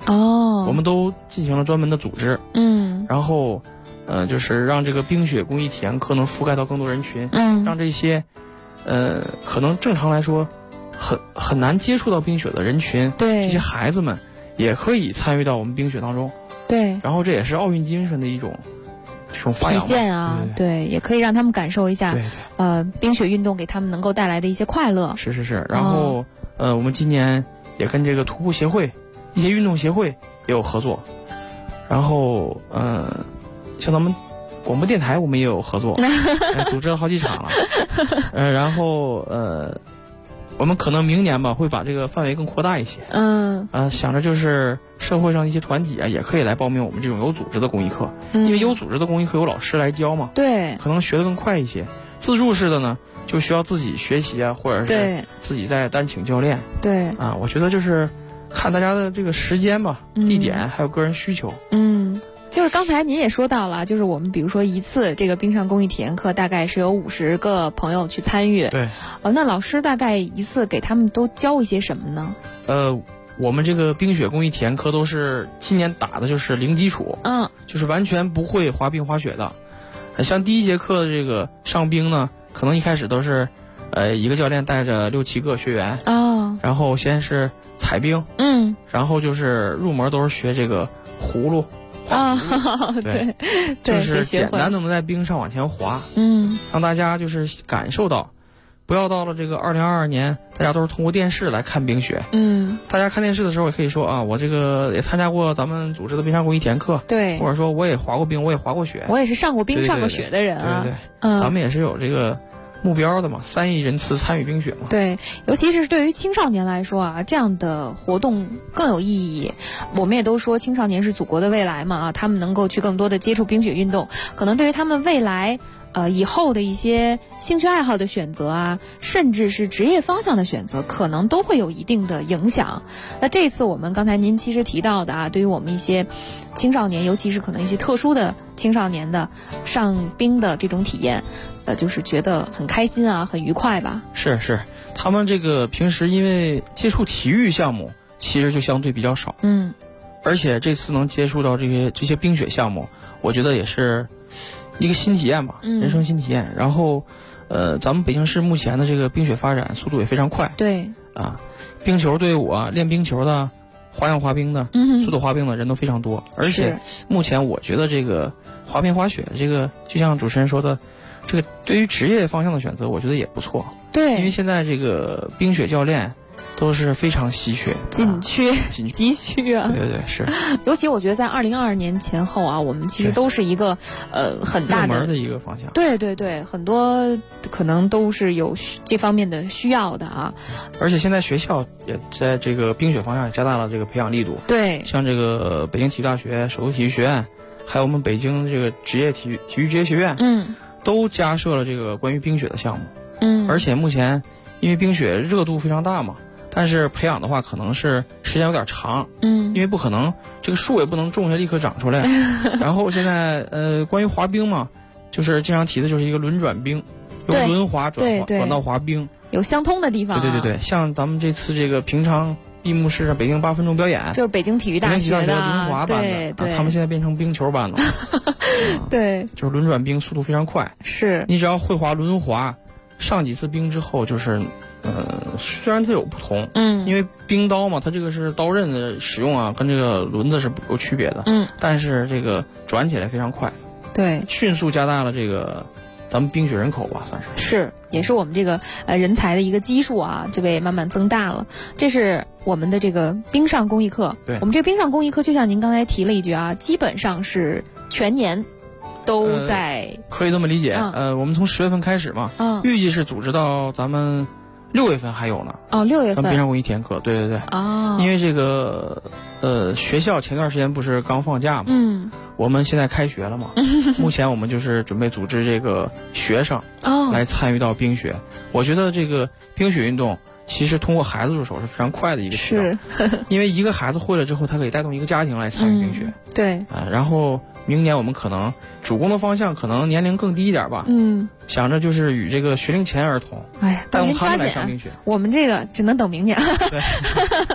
我们都进行了专门的组织，然后就是让这个冰雪公益体验课能覆盖到更多人群，让这些可能正常来说很难接触到冰雪的人群，这些孩子们也可以参与到我们冰雪当中，然后这也是奥运精神的一种发扬体现啊，对，也可以让他们感受一下，冰雪运动给他们能够带来的一些快乐。 是，然后我们今年也跟这个徒步协会、一些运动协会也有合作，然后像咱们广播电台我们也有合作，组织了好几场了，然后我们可能明年吧会把这个范围更扩大一些，想着就是社会上一些团体啊也可以来报名我们这种有组织的公益课，因为有组织的公益课有老师来教嘛，可能学得更快一些。自助式的呢就需要自己学习啊，或者是自己再单请教练，我觉得就是看大家的这个时间吧、地点还有个人需求。 就是刚才您也说到了，就是我们比如说一次这个冰上公益体验课大概是有50个朋友去参与，那老师大概一次给他们都教一些什么呢？ 我们这个冰雪公益体验课都是今年打的就是零基础，就是完全不会滑冰滑雪的。像第一节课的这个上冰呢，可能一开始都是一个教练带着6、7个学员，然后先是踩冰，然后就是入门都是学这个葫芦。 对， 就是简单的能在冰上往前滑，让大家就是感受到，不要到了这个2022年，大家都是通过电视来看冰雪，大家看电视的时候也可以说啊，我这个也参加过咱们组织的冰上公益体验课，或者说我也滑过冰，我也滑过雪， 我也是上过冰上过雪的人啊， 咱们也是有这个目标的嘛，3亿人次参与冰雪嘛。 对，尤其是对于青少年来说啊，这样的活动更有意义。我们也都说青少年是祖国的未来嘛，他们能够去更多的接触冰雪运动，可能对于他们未来以后的一些兴趣爱好的选择啊，甚至是职业方向的选择，可能都会有一定的影响。那这次我们刚才您其实提到的啊，对于我们一些青少年，尤其是可能一些特殊的青少年的上冰的这种体验，就是觉得很开心啊，很愉快吧？ 是，他们这个平时因为接触体育项目其实就相对比较少，而且这次能接触到这些冰雪项目，我觉得也是一个新体验吧，人生新体验。然后，咱们北京市目前的这个冰雪发展速度也非常快。冰球队伍啊，练冰球的、花样滑冰的、速度滑冰的人都非常多。而且目前我觉得这个滑冰滑雪这个，就像主持人说的，这个对于职业方向的选择，我觉得也不错。因为现在这个冰雪教练都是非常稀缺、 急需啊！ 对，是。 尤其我觉得在2022年前后啊，我们其实都是一个很大热门的一个方向。 对，很多可能都是有这方面的需要的啊。 而且现在学校也在这个冰雪方向加大了这个培养力度。像这个北京体育大学首都体育学院，还有我们北京这个职业体育职业学院，都加设了这个关于冰雪的项目。而且目前因为冰雪热度非常大嘛。但是培养的话，可能是时间有点长，因为不可能这个树也不能种下立刻长出来。然后现在关于滑冰嘛，就是经常提的就是一个轮转冰，由轮滑转到滑冰， 有相通的地方。 对，像咱们这次这个平常闭幕式北京8分钟表演， 就是北京体育大学的轮滑班的，他们现在变成冰球班了。就是轮转冰速度非常快，你只要会滑轮滑，上几次冰之后就是。虽然它有不同，因为冰刀嘛，它这个是刀刃的使用啊，跟这个轮子是有区别的，但是这个转起来非常快，迅速加大了这个咱们冰雪人口吧，算是也是我们这个人才的一个基数啊，就被慢慢增大了。这是我们的这个冰上公益课，我们这个冰上公益课就像您刚才提了一句啊，基本上是全年都在， 可以这么理解。我们从10月份开始嘛，预计是组织到咱们6月份还有呢。 6月份。 咱们冰上公益体验课，对。因为这个学校前段时间不是刚放假嘛，我们现在开学了嘛，目前我们就是准备组织这个学生来参与到冰雪。我觉得这个冰雪运动其实通过孩子入手是非常快的一个渠道，因为一个孩子会了之后，他可以带动一个家庭来参与冰雪。然后明年我们可能主攻的方向可能年龄更低一点吧，想着就是与这个学龄前儿童，带动他们来上冰雪。 我们这个只能等明年。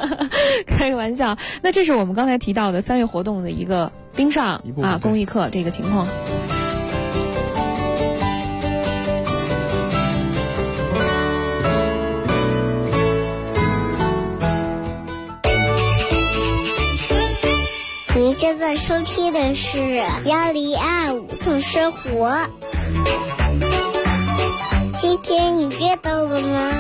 开个玩笑。那这是我们刚才提到的3月活动的一个冰上公益课这个情况。 您正在收听的是1025动生活。今天你阅到了吗？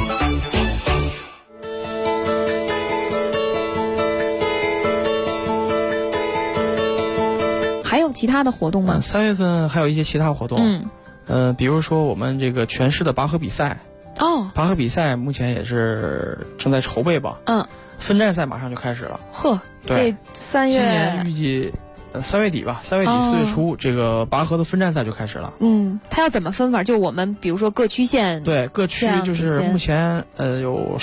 还有其他的活动吗 ？3月份还有一些其他活动，比如说我们这个全市的拔河比赛。拔河比赛目前也是正在筹备吧。分站赛马上就开始了。 这3月今年预计3月底吧，3月底4月初，这个拔河的分站赛就开始了。 它要怎么分法？就我们比如说各区县， 对，各区就是目前有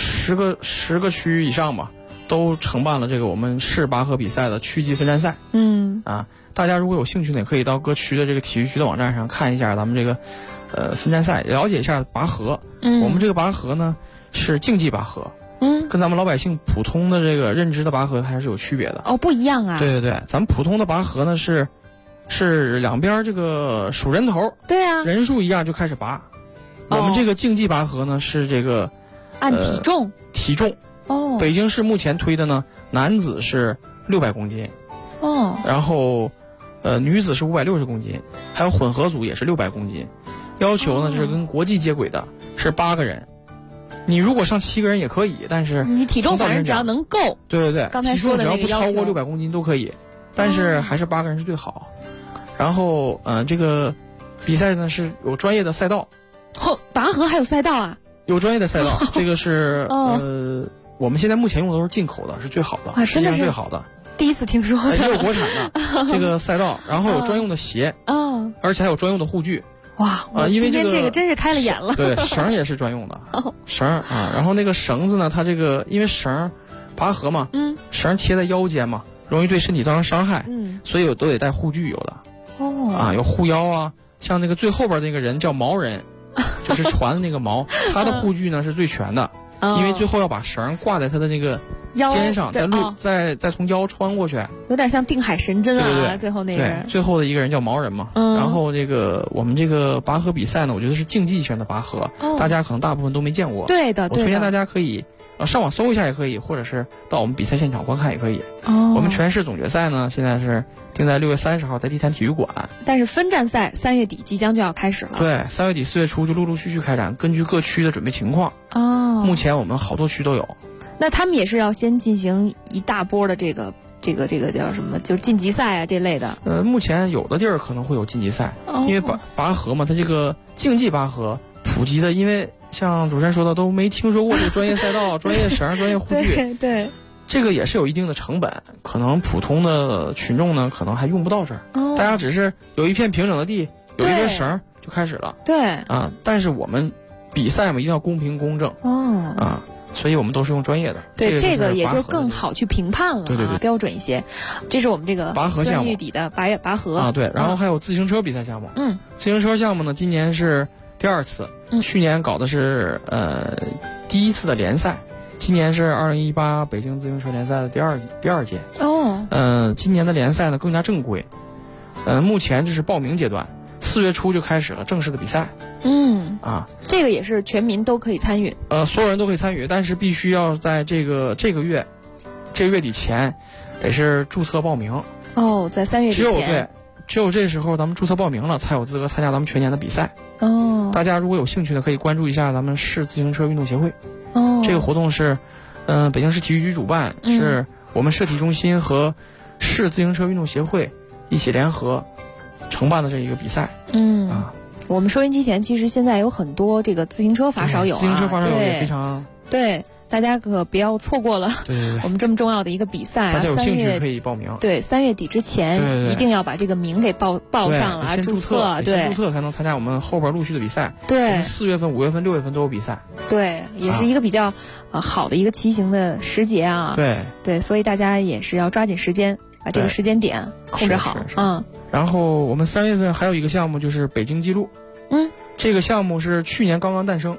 10个区以上吧，都承办了这个我们市拔河比赛的区级分站赛。大家如果有兴趣呢，也可以到各区的这个体育局的网站上看一下咱们这个分站赛，了解一下拔河。我们这个拔河呢是竞技拔河。跟咱们老百姓普通的这个认知的拔河还是有区别的。 不一样啊。 对，咱们普通的拔河呢是两边这个数人头， 对啊， 人数一样就开始拔。我们这个竞技拔河呢是这个按体重。 北京市目前推的呢，男子是600公斤，然后女子是560公斤，还有混合组也是600公斤。要求呢是跟国际接轨的，是8个人。你如果上7个人也可以，但是你体重反正只要能够。 对， 刚才说的那个体重只要不超过600公斤都可以，但是还是8个人是最好。然后这个比赛呢是有专业的赛道。 拔河还有赛道啊？ 有专业的赛道，这个是我们现在目前用的都是进口的，是最好的，世界上最好的。 第一次听说的。 也有国产的这个赛道，然后有专用的鞋，而且还有专用的护具。 因为今天这个真是开了眼了。 对，绳也是专用的。绳然后那个绳子呢，它这个因为绳拔河嘛，绳贴在腰间嘛，容易对身体造成伤害，所以都得带护具，有的。有护腰啊，像那个最后边那个人叫锚人，就是船的那个锚，他的护具呢是最全的，因为最后要把绳挂在他的那个肩上，再从腰穿过去， 有点像定海神针啊。 对， 最后那个人， 最后的一个人叫锚人嘛。然后这个我们这个拔河比赛呢，我觉得是竞技性的拔河，大家可能大部分都没见过。 对的， 我推荐大家可以上网搜一下也可以，或者是到我们比赛现场观看也可以。我们全市总决赛呢，现在是定在6月30号在地坛体育馆， 但是分站赛3月底即将就要开始了。 对，3月底4月初就陆陆续续开展，根据各区的准备情况。目前我们好多区都有。 那他们也是要先进行一大波的这个叫什么，就晋级赛啊这类的。 目前有的地儿可能会有晋级赛，因为拔河嘛，它这个竞技拔河普及的，因为像主持人说的都没听说过这个专业赛道、专业绳、专业护具。 对， 这个也是有一定的成本，可能普通的群众呢，可能还用不到这儿。大家只是有一片平整的地，有一根绳就开始了。 对但是我们比赛嘛，一定要公平公正。所以我们都是用专业的。 对，这个也就更好去评判了。 对， 标准一些。这是我们这个拔河项目，3 月底的拔河对，然后还有自行车比赛项目。自行车项目呢，今年是第2次。去年搞的是第1次的联赛，今年是2018北京自行车联赛的第二届。今年的联赛呢更加正规。目前这是报名阶段，4月初就开始了正式的比赛。 这个也是全民都可以参与。 所有人都可以参与，但是必须要在这个月底前，得是注册报名。 在3月底前。 只有这时候咱们注册报名了，才有资格参加咱们全年的比赛。大家如果有兴趣的，可以关注一下咱们市自行车运动协会。这个活动是，北京市体育局主办，是我们社体中心和市自行车运动协会一起联合承办的这一个比赛。 我们收音机前其实现在有很多这个自行车发烧友， 自行车发烧友也非常对。大家可不要错过了我们这么重要的一个比赛。 大家有兴趣可以报名。 对，3月底之前一定要把这个名给报上了， 先注册。 对，先注册才能参加我们后边陆续的比赛。 对 ，4月份、5月份、6月份都有比赛。 对，也是一个比较好的一个骑行的时节啊。对，所以大家也是要抓紧时间，把这个时间点控制好。 然后我们3月份还有一个项目就是北京记录。这个项目是去年刚刚诞生。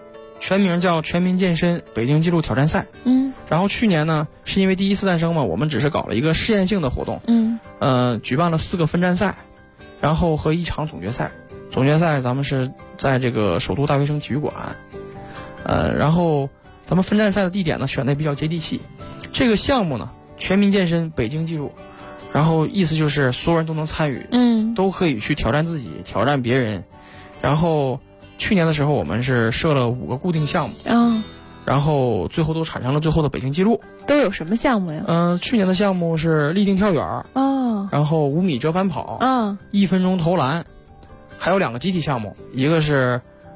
全名叫全民健身北京纪录挑战赛。然后去年呢，是因为第一次诞生嘛，我们只是搞了一个试验性的活动。举办了4个分站赛，然后和1场总决赛。总决赛咱们是在这个首都大学生体育馆。然后咱们分站赛的地点呢选的比较接地气。这个项目呢，全民健身北京纪录，然后意思就是所有人都能参与，都可以去挑战自己，挑战别人。然后去年的时候我们是设了5个固定项目，然后最后都产生了最后的北京纪录。 都有什么项目呀？ 去年的项目是立定跳远，然后5米折返跑，1分钟投篮，还有2个集体项目，一个是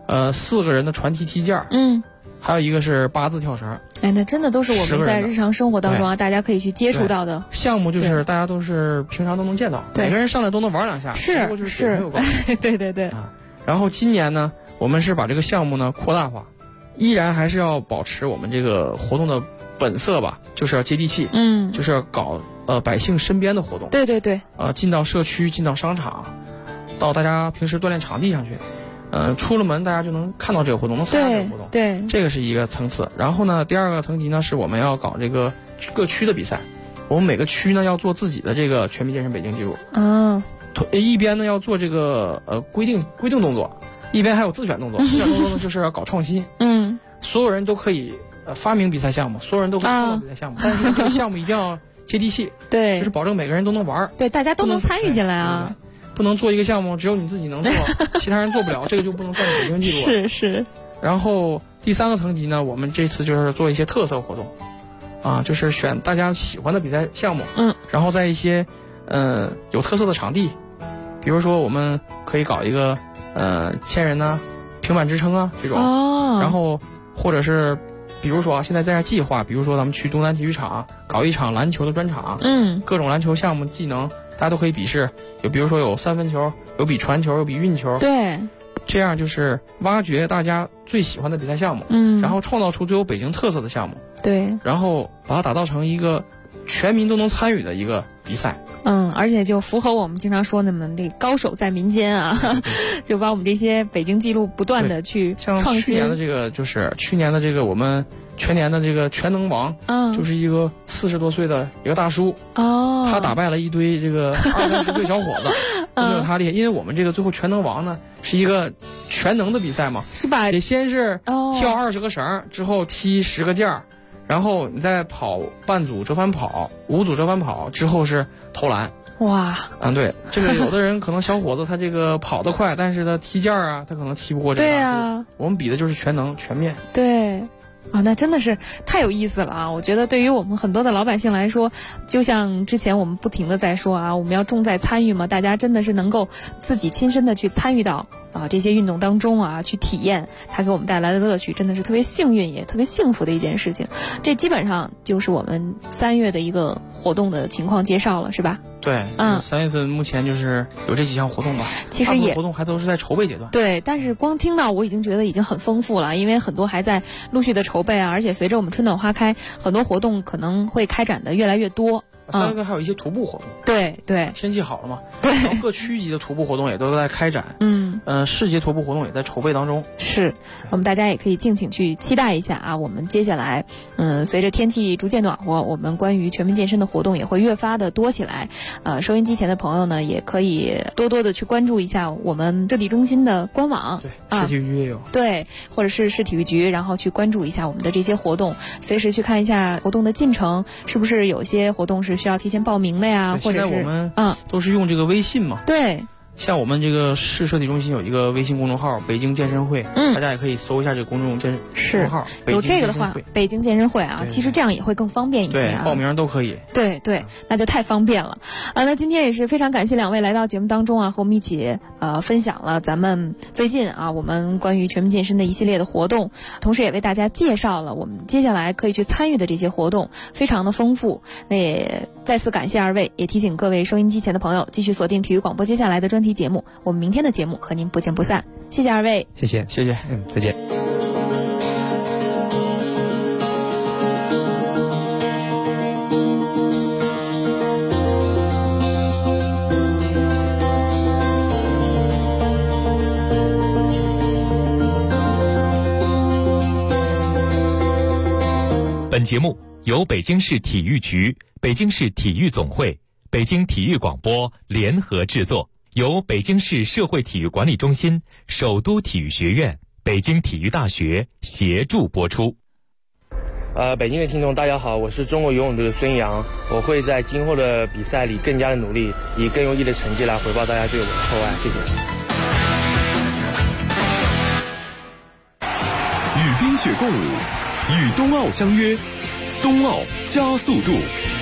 4个人的传踢踢毽，还有一个是8字跳绳。 哎，那真的都是我们在日常生活当中大家可以去接触到的项目，就是大家都是平常都能见到，每个人上来都能玩2下， 是对对对。 然后今年呢，我们是把这个项目呢扩大化，依然还是要保持我们这个活动的本色吧，就是要接地气，就是要搞百姓身边的活动。 对对对。 进到社区，进到商场，到大家平时锻炼场地上去。出了门大家就能看到这个活动，能参加这个活动。 对， 这个是一个层次。然后呢，第2个层级呢是我们要搞这个各区的比赛，我们每个区呢要做自己的这个全民健身北京纪录。一边呢要做这个规定动作，一边还有自选动作。自选动作呢就是要搞创新。所有人都可以发明比赛项目，所有人都可以创造比赛项目，但是这个项目一定要接地气。 对， 就是保证每个人都能玩。 对，大家都能参与进来啊。 不能做一个项目只有你自己能做，其他人做不了，这个就不能算北京纪录。 是。 然后第3个层级呢，我们这次就是做一些特色活动，就是选大家喜欢的比赛项目，然后在一些有特色的场地，比如说我们可以搞一个1000人呢平板支撑啊这种，然后或者是比如说现在在这计划，比如说咱们去东南体育场搞一场篮球的专场，各种篮球项目技能大家都可以比试，有比如说有3分球，有比传球，有比运球， 对， 这样就是挖掘大家最喜欢的比赛项目，然后创造出最有北京特色的项目， 对， 然后把它打造成一个全民都能参与的一个比赛。 而且就符合我们经常说的这高手在民间啊，就把我们这些北京纪录不断的去创新。 像去年的这个就是去年的这个我们全年的这个全能王，就是一个40多岁的一个大叔，他打败了一堆这个20-30岁小伙子，都没有他厉害。因为我们这个最后全能王呢是一个全能的比赛嘛， 是吧？ 得先是跳20个绳，之后踢10个毽，然后你再跑半组折返跑、5组折返跑，之后是投篮。 哇， 对，这个有的人可能小伙子他这个跑得快，但是他踢毽他可能踢不过这个大叔。对啊，我们比的就是全能全面。 对。那真的是太有意思了啊！我觉得对于我们很多的老百姓来说，就像之前我们不停的在说我们要重在参与嘛，大家真的是能够自己亲身的去参与到这些运动当中去体验它给我们带来的乐趣，真的是特别幸运也特别幸福的一件事情。这基本上就是我们3月的一个活动的情况介绍了，是吧？ 对，3月份目前就是有这几项活动吧。 其实活动还都是在筹备阶段。 对，但是光听到我已经觉得已经很丰富了，因为很多还在陆续的筹备而且随着我们春暖花开，很多活动可能会开展的越来越多。 3月份还有一些徒步活动。 对对， 天气好了嘛。 对， 然后各区级的徒步活动也都在开展。市级徒步活动也在筹备当中。 是，我们大家也可以敬请去期待一下我们接下来随着天气逐渐暖和，我们关于全民健身的活动也会越发的多起来。收音机前的朋友呢，也可以多多的去关注一下我们市体中心的官网。 对，市体育局也有。 对，或者是市体育局，然后去关注一下我们的这些活动，随时去看一下活动的进程，是不是有些活动是需要提前报名的呀？或者是现在我们都是用这个微信嘛。 对。 像我们这个市社体中心有一个微信公众号北京健身会，大家也可以搜一下这个公众号。 有这个的话，北京健身会其实这样也会更方便一些对，报名都可以。 对对，那就太方便了那今天也是非常感谢2位来到节目当中和我们一起分享了咱们最近我们关于全民健身的一系列的活动，同时也为大家介绍了我们接下来可以去参与的这些活动，非常的丰富。那也再次感谢2位，也提醒各位收音机前的朋友继续锁定体育广播接下来的专题节目，我们明天的节目和您不见不散。谢谢2位， 谢谢，再见。 本节目由北京市体育局、北京市体育总会、北京体育广播联合制作，由北京市社会体育管理中心、首都体育学院、北京体育大学协助播出。 北京的听众大家好，我是中国游泳队的孙杨，我会在今后的比赛里更加的努力，以更优异的成绩来回报大家对我的厚爱，谢谢。 与冰雪共舞，与冬奥相约，冬奥加速度。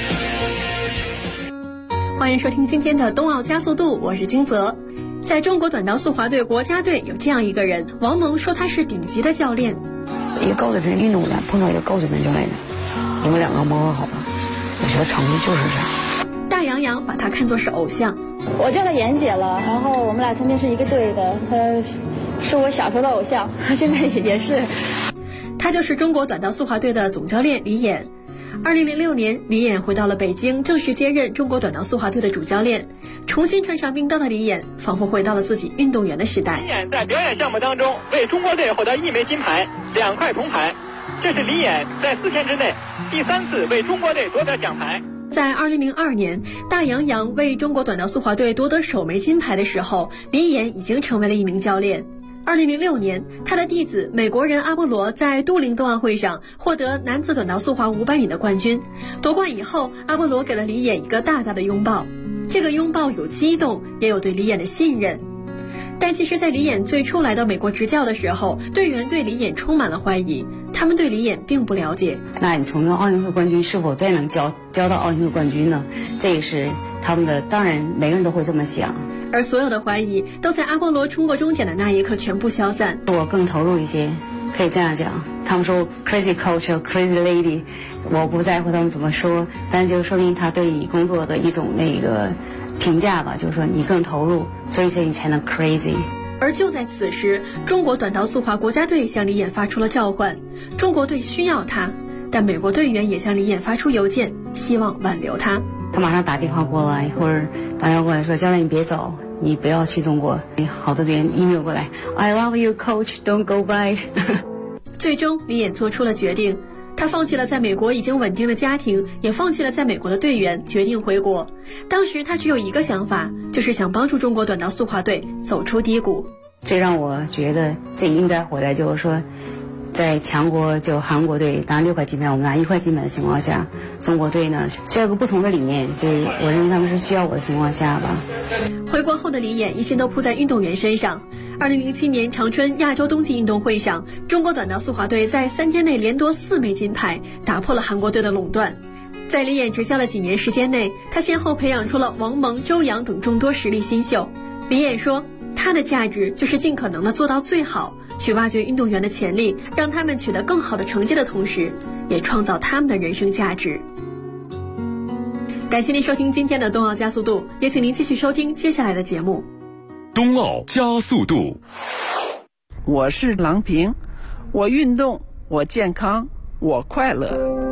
欢迎收听今天的冬奥加速度，我是金泽。在中国短道速滑队国家队有这样一个人，王蒙说他是顶级的教练。 一个高水平运动员碰到一个高水平教练，你们两个磨合好了，我觉得成绩就是这样。 大杨洋把他看作是偶像， 我叫他妍姐了，然后我们俩曾经是一个队的，他是我小时候的偶像，现在也是。 他就是中国短道速滑队的总教练李演。2006年，李演回到了北京，正式接任中国短道速滑队的主教练。重新穿上冰刀的李演，仿佛回到了自己运动员的时代。 李演在表演项目当中为中国队获得1枚金牌、2块铜牌，这是李演在4天之内第3次为中国队夺得奖牌。 在2002年，大杨洋为中国短道速滑队夺得首枚金牌的时候，李演已经成为了一名教练。2006年，他的弟子美国人阿波罗在都灵冬奥会上获得男子短道速滑500米的冠军。夺冠以后，阿波罗给了李演一个大大的拥抱，这个拥抱有激动，也有对李演的信任。但其实在李演最初来到美国执教的时候，队员对李演充满了怀疑，他们对李演并不了解。 那你从奥运会冠军是否再能教到奥运会冠军呢？这也是他们的，当然每个人都会这么想。 而所有的怀疑都在阿波罗冲过终点的那一刻全部消散。 我更投入一些，可以这样讲。他们说 crazy coach crazy lady， 我不在乎他们怎么说，但就说明他对你工作的一种那个评价吧，就是说你更投入，所以这你才能 crazy。 而就在此时，中国短道速滑国家队向李演发出了召唤，中国队需要他，但美国队员也向李演发出邮件，希望挽留他。 他马上打电话过来，或者打电话过来说：“教练，你别走，你不要去中国。”好多人 email 过来 ：“I love you, coach. Don't go back。” 最终，李演做出了决定，他放弃了在美国已经稳定的家庭，也放弃了在美国的队员，决定回国。当时他只有一个想法，就是想帮助中国短道速滑队走出低谷。 最让我觉得自己应该回来，就是说，在强国就韩国队拿6块金牌，我们拿1块金牌的情况下，中国队呢需要个不同的理念，就是我认为他们是需要我的情况下吧。 回国后的李演一心都扑在运动员身上。2007年长春亚洲冬季运动会上，中国短道速滑队在3天内连夺4枚金牌，打破了韩国队的垄断。在李演执教的几年时间内，他先后培养出了王蒙、周洋等众多实力新秀。李演说，他的价值就是尽可能的做到最好，去挖掘运动员的潜力，让他们取得更好的成绩的同时，也创造他们的人生价值。感谢您收听今天的冬奥加速度，也请您继续收听接下来的节目。 冬奥加速度。 我是郎平，我运动，我健康，我快乐。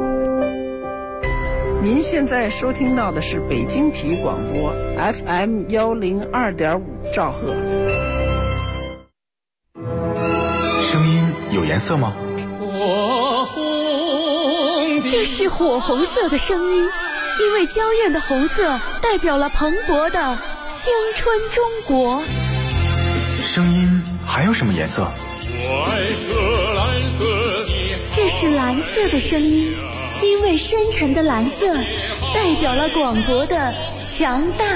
您现在收听到的是北京体育广播 FM 102.5兆赫。 声音有颜色吗？ 这是火红色的声音，因为娇艳的红色代表了蓬勃的青春中国。 声音还有什么颜色？ 这是蓝色的声音，因为深沉的蓝色代表了广博的强大